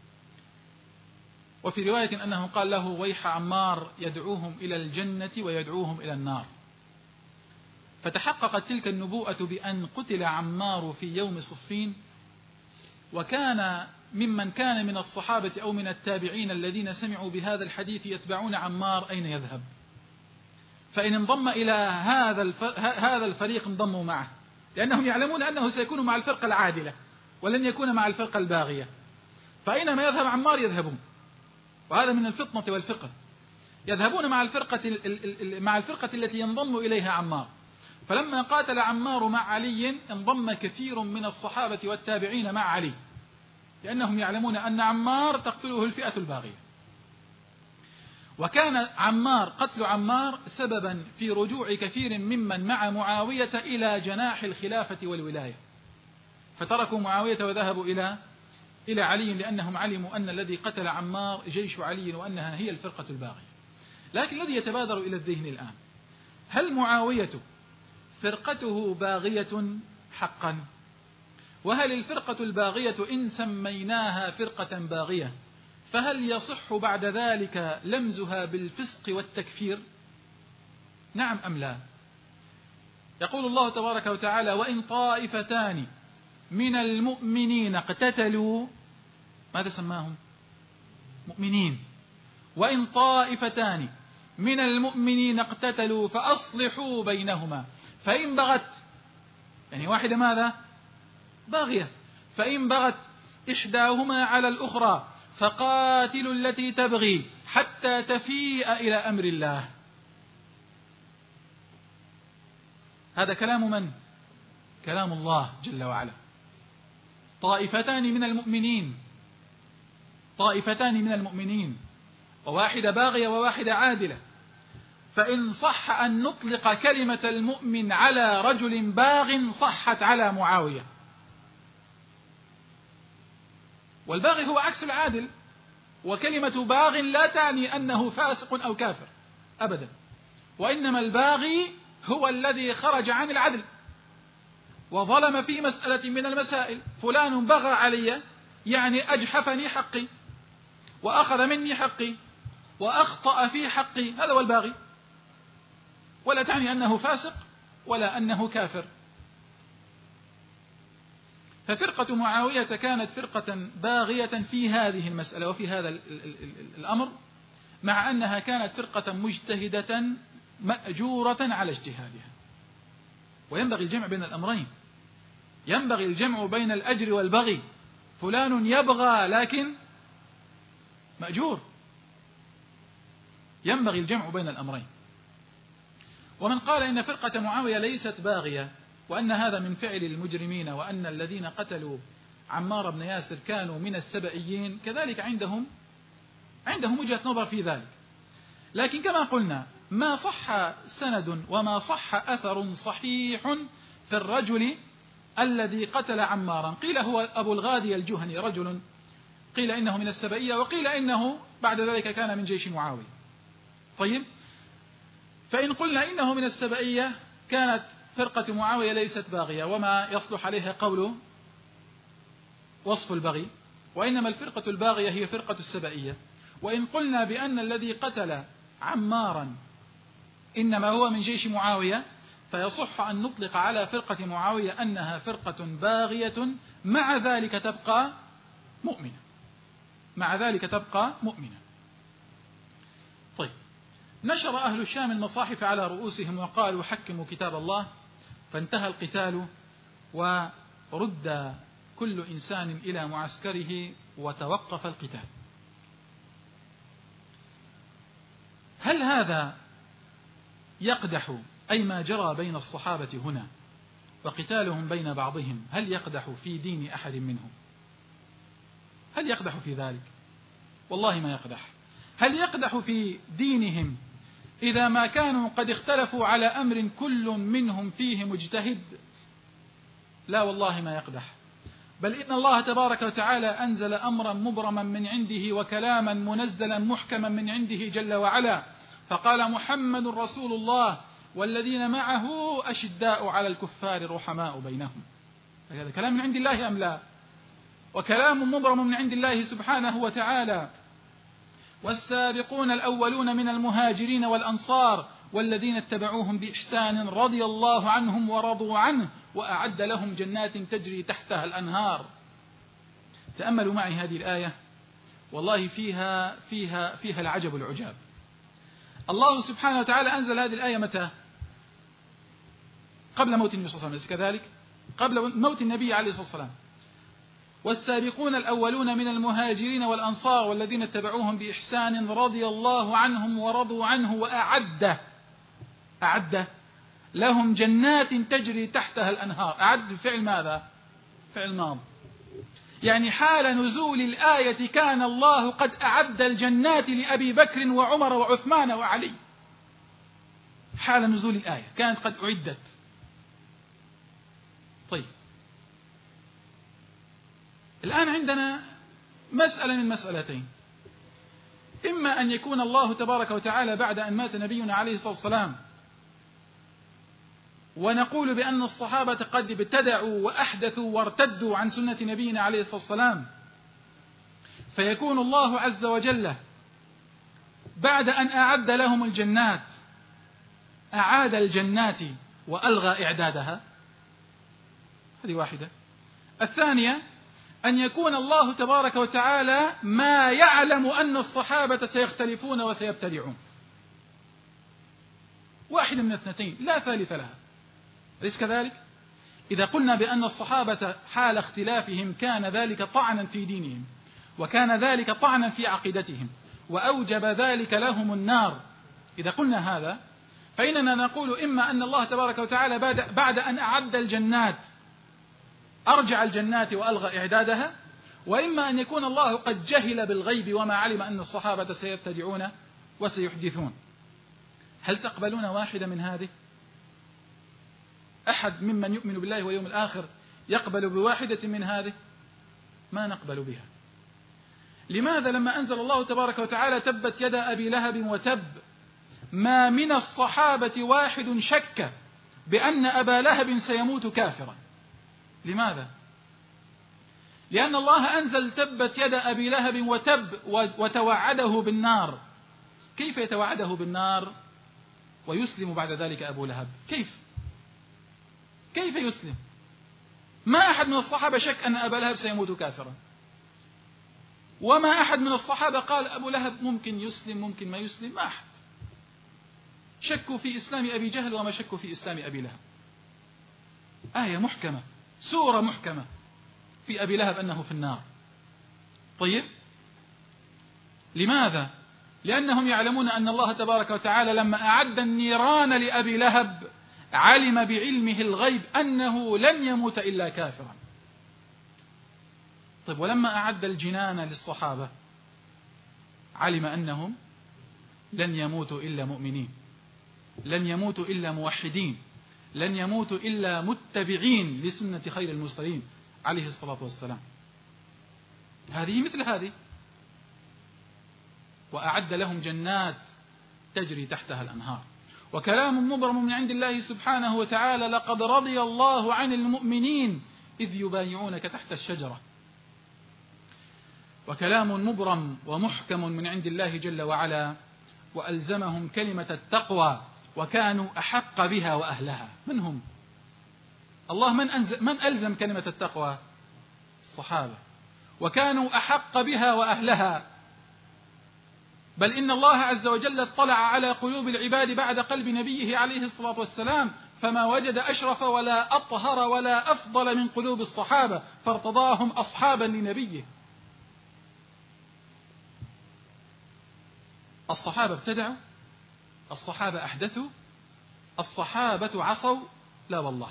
A: وفي رواية أنه قال له ويح عمار يدعوهم إلى الجنة ويدعوهم إلى النار. فتحققت تلك النبوءة بأن قتل عمار في يوم صفين. وكان ممن كان من الصحابة أو من التابعين الذين سمعوا بهذا الحديث يتبعون عمار أين يذهب، فإن انضم إلى هذا الفريق انضموا معه، لأنهم يعلمون أنه سيكون مع الفرقة العادلة ولن يكون مع الفرقة الباغية، فأينما يذهب عمار يذهبون. وهذا من الفطنة والفقه، يذهبون مع الفرقة التي ينضم إليها عمار. فلما قاتل عمار مع علي انضم كثير من الصحابة والتابعين مع علي، لأنهم يعلمون أن عمار تقتله الفئة الباغية. وكان قتل عمار سببا في رجوع كثير ممن مع معاوية إلى جناح الخلافة والولاية، فتركوا معاوية وذهبوا إلى علي، لأنهم علموا أن الذي قتل عمار جيش علي وأنها هي الفرقة الباغية. لكن الذي يتبادر إلى الذهن الآن، هل معاوية فرقته باغية حقا؟ وهل الفرقة الباغية إن سميناها فرقة باغية فهل يصح بعد ذلك لمزها بالفسق والتكفير؟ نعم أم لا؟ يقول الله تبارك وتعالى وإن طائفتان من المؤمنين اقتتلوا، ماذا سماهم؟ مؤمنين. وإن طائفتان من المؤمنين اقتتلوا فأصلحوا بينهما، فإن بغت، يعني واحدة ماذا؟ باغية، فإن بغت إحداهما على الأخرى فقاتلوا التي تبغي حتى تفيء إلى أمر الله. هذا كلام من؟ كلام الله جل وعلا. طائفتان من المؤمنين، طائفتان من المؤمنين، وواحدة باغية وواحدة عادلة. فإن صح أن نطلق كلمة المؤمن على رجل باغ صحت على معاوية. والباغي هو عكس العادل، وكلمة باغ لا تعني أنه فاسق أو كافر أبدا، وإنما الباغي هو الذي خرج عن العدل وظلم في مسألة من المسائل. فلان بغى علي يعني أجحفني حقي وأخذ مني حقي وأخطأ في حقي، هذا هو الباغي، ولا تعني أنه فاسق ولا أنه كافر. ففرقة معاوية كانت فرقة باغية في هذه المسألة وفي هذا الأمر، مع أنها كانت فرقة مجتهدة مأجورة على اجتهادها. وينبغي الجمع بين الأمرين، ينبغي الجمع بين الأجر والبغي. فلان يبغى لكن مأجور، ينبغي الجمع بين الأمرين. ومن قال إن فرقة معاوية ليست باغية وأن هذا من فعل المجرمين وأن الذين قتلوا عمار بن ياسر كانوا من السبئيين، كذلك عندهم وجهة نظر في ذلك. لكن كما قلنا ما صح سند وما صح أثر صحيح في الرجل الذي قتل عمارا. قيل هو أبو الغادي الجهني، رجل قيل إنه من السبئية وقيل إنه بعد ذلك كان من جيش معاوية. طيب، فإن قلنا إنه من السبئية كانت فرقة معاوية ليست باغية وما يصلح عليها قول وصف البغي، وإنما الفرقة الباغية هي فرقة السبئية. وإن قلنا بأن الذي قتل عمارا إنما هو من جيش معاوية، فيصح أن نطلق على فرقة معاوية أنها فرقة باغية مع ذلك تبقى مؤمنة. طيب، نشر أهل الشام المصاحف على رؤوسهم وقالوا حكموا كتاب الله، فانتهى القتال ورد كل إنسان إلى معسكره وتوقف القتال. هل هذا يقدح أي ما جرى بين الصحابة هنا وقتالهم بين بعضهم، هل يقدح في دين أحد منهم؟ هل يقدح في ذلك؟ والله ما يقدح. هل يقدح في دينهم إذا ما كانوا قد اختلفوا على أمر كل منهم فيه مجتهد؟ لا والله ما يقدح، بل إن الله تبارك وتعالى أنزل أمرا مبرما من عنده وكلاما منزلا محكما من عنده جل وعلا، فقال محمد رسول الله والذين معه أشداء على الكفار رحماء بينهم. هذا كلام من عند الله أم لا؟ وكلام مبرم من عند الله سبحانه وتعالى. والسابقون الأولون من المهاجرين والأنصار والذين اتبعوهم بإحسان رضي الله عنهم ورضوا عنه وأعد لهم جنات تجري تحتها الأنهار. تأملوا معي هذه الآية، والله فيها العجب العجاب. الله سبحانه وتعالى أنزل هذه الآية متى؟ قبل موت النبي صلى الله عليه وسلم، كذلك قبل موت النبي عليه الصلاة والسلام. والسابقون الأولون من المهاجرين والأنصار والذين اتبعوهم بإحسان رضي الله عنهم ورضوا عنه وأعد لهم جنات تجري تحتها الأنهار. أعد فعل ماذا؟ فعل ماض، يعني حال نزول الآية كان الله قد أعد الجنات لأبي بكر وعمر وعثمان وعلي. حال نزول الآية كانت قد أعدت. طيب، الآن عندنا مسألة من مسألتين: إما أن يكون الله تبارك وتعالى بعد أن مات نبينا عليه الصلاة والسلام ونقول بأن الصحابة قد ابتدعوا وأحدثوا وارتدوا عن سنة نبينا عليه الصلاة والسلام، فيكون الله عز وجل بعد أن أعد لهم الجنات أعاد الجنات وألغى إعدادها. هذه واحدة. الثانية أن يكون الله تبارك وتعالى ما يعلم أن الصحابة سيختلفون وسيبتدعون. واحدة من اثنتين لا ثالث لها، أليس كذلك؟ إذا قلنا بأن الصحابة حال اختلافهم كان ذلك طعنا في دينهم وكان ذلك طعنا في عقيدتهم وأوجب ذلك لهم النار، إذا قلنا هذا فإننا نقول إما أن الله تبارك وتعالى بعد أن أعد الجنات أرجع الجنات وألغى إعدادها، وإما أن يكون الله قد جهل بالغيب وما علم أن الصحابة سيبتدعون وسيحدثون. هل تقبلون واحدة من هذه؟ أحد ممن يؤمن بالله واليوم الآخر يقبل بواحدة من هذه؟ ما نقبل بها. لماذا؟ لما أنزل الله تبارك وتعالى تبت يد أبي لهب وتب، ما من الصحابة واحد شك بأن أبا لهب سيموت كافرا. لماذا؟ لأن الله أنزل تبت يد أبي لهب وتب وتوعده بالنار. كيف يتوعده بالنار ويسلم بعد ذلك أبو لهب؟ كيف يسلم؟ ما أحد من الصحابة شك أن أبا لهب سيموت كافرا، وما أحد من الصحابة قال أبو لهب ممكن يسلم ممكن ما يسلم، ما أحد. شكوا في إسلام أبي جهل وما شكوا في إسلام أبي لهب. آية محكمة، سورة محكمة في أبي لهب أنه في النار. طيب، لماذا؟ لأنهم يعلمون أن الله تبارك وتعالى لما أعد النيران لأبي لهب علم بعلمه الغيب أنه لن يموت إلا كافرا. طيب ولما أعد الجنان للصحابة علم أنهم لن يموتوا إلا مؤمنين، لن يموتوا إلا موحدين، لن يموتوا إلا متبعين لسنة خير المرسلين عليه الصلاة والسلام. هذه مثل هذه. وأعد لهم جنات تجري تحتها الأنهار. وكلام مبرم من عند الله سبحانه وتعالى: لقد رضي الله عن المؤمنين إذ يبايعونك تحت الشجرة. وكلام مبرم ومحكم من عند الله جل وعلا: وألزمهم كلمة التقوى وكانوا أحق بها وأهلها. من هم؟ الله من ألزم كلمة التقوى؟ الصحابة. وكانوا أحق بها وأهلها. بل إن الله عز وجل اطلع على قلوب العباد بعد قلب نبيه عليه الصلاة والسلام فما وجد أشرف ولا أطهر ولا أفضل من قلوب الصحابة، فارتضاهم أصحابا لنبيه. الصحابة ابتدعوا، الصحابة أحدثوا، الصحابة عصوا؟ لا والله.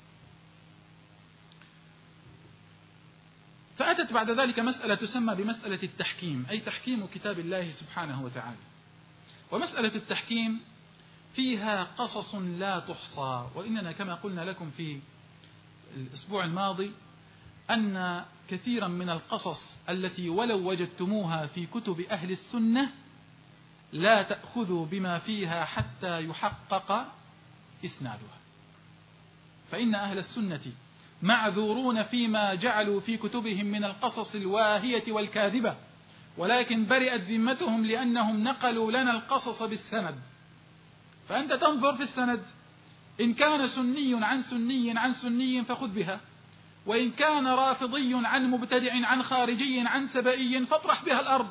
A: فأتت بعد ذلك مسألة تسمى بمسألة التحكيم، أي تحكيم كتاب الله سبحانه وتعالى. ومسألة التحكيم فيها قصص لا تحصى، وإننا كما قلنا لكم في الأسبوع الماضي أن كثيرا من القصص التي ولو وجدتموها في كتب أهل السنة لا تأخذوا بما فيها حتى يحقق إسنادها، فإن أهل السنة معذورون فيما جعلوا في كتبهم من القصص الواهية والكاذبة، ولكن برئت ذمتهم لأنهم نقلوا لنا القصص بالسند. فأنت تنظر في السند، إن كان سني عن سني عن سني فخذ بها، وإن كان رافضي عن مبتدع عن خارجي عن سبئي فاطرح بها الأرض.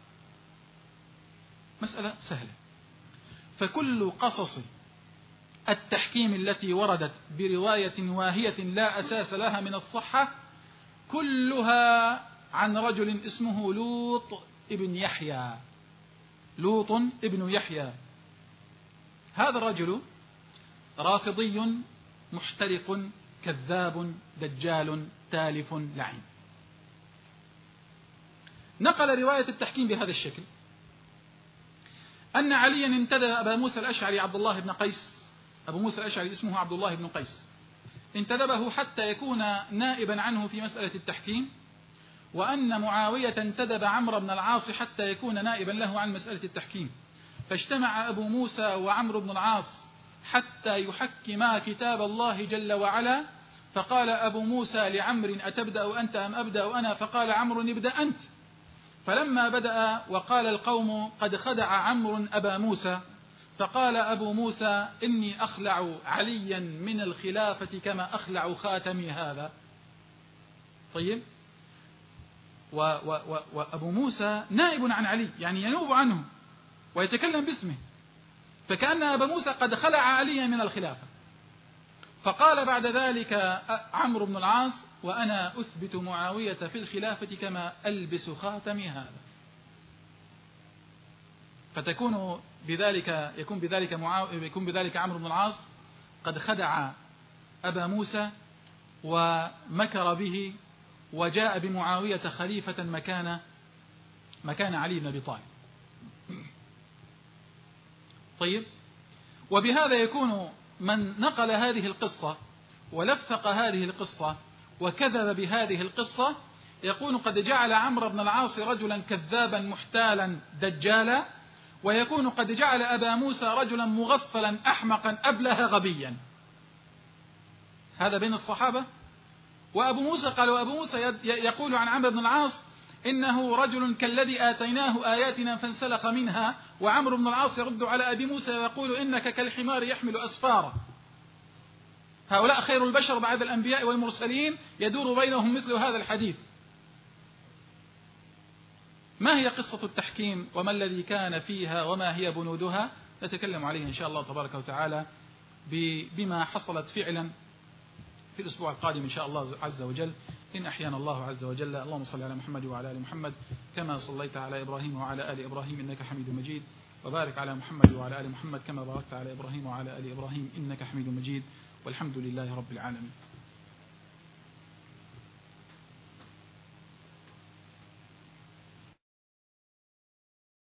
A: مسألة سهلة. فكل قصص التحكيم التي وردت برواية واهية لا أساس لها من الصحة كلها عن رجل اسمه لوط ابن يحيى. لوط ابن يحيى هذا الرجل رافضي محترق كذاب دجال تالف لعين. نقل رواية التحكيم بهذا الشكل: أن عليا انتدب أبا موسى الأشعري عبد الله بن قيس، أبو موسى الأشعري اسمه عبد الله بن قيس، انتدبه حتى يكون نائبا عنه في مسألة التحكيم، وأن معاوية انتدب عمرو بن العاص حتى يكون نائبا له عن مسألة التحكيم، فاجتمع أبو موسى وعمرو بن العاص حتى يحكما كتاب الله جل وعلا، فقال أبو موسى لعمرو: أتبدأ أنت أم أبدأ أنا؟ فقال عمرو: ابدأ أنت. فلما بدأ وقال القوم: قد خدع عمرو أبا موسى، فقال أبو موسى: إني أخلع عليا من الخلافة كما أخلع خاتمي هذا. طيب، وأبو موسى نائب عن علي، يعني ينوب عنه ويتكلم باسمه، فكأن أبا موسى قد خلع عليا من الخلافة. فقال بعد ذلك عمرو بن العاص: وأنا أثبت معاوية في الخلافة كما ألبس خاتمي هذا. يكون بذلك عمرو بن العاص قد خدع أبا موسى ومكر به وجاء بمعاوية خليفة مكان علي بن أبي طالب. طيب، وبهذا يكون من نقل هذه القصة ولفق هذه القصة وكذب بهذه القصة يكون قد جعل عمرو بن العاص رجلا كذابا محتالا دجالا، ويكون قد جعل أبا موسى رجلا مغفلا أحمقا أبله غبيا. هذا بين الصحابة. وأبو موسى قال، وأبو موسى يقول عن عمرو بن العاص: إنه رجل كالذي آتيناه آياتنا فانسلخ منها. وعمرو بن العاص يرد على أبي موسى ويقول: إنك كالحمار يحمل أسفارا. هؤلاء خير البشر بعد الأنبياء والمرسلين، يدور بينهم مثل هذا الحديث. ما هي قصة التحكيم وما الذي كان فيها وما هي بنودها؟ نتكلم عليه إن شاء الله تبارك وتعالى بما حصلت فعلا في الأسبوع القادم إن شاء الله عز وجل، إن أحيانا الله عز وجل. اللهم صل على محمد وعلى آل محمد كما صليت على إبراهيم وعلى آل إبراهيم إنك حميد مجيد، وبارك على محمد وعلى آل محمد كما باركت على إبراهيم وعلى آل إبراهيم إنك حميد مجيد، والحمد لله رب العالمين.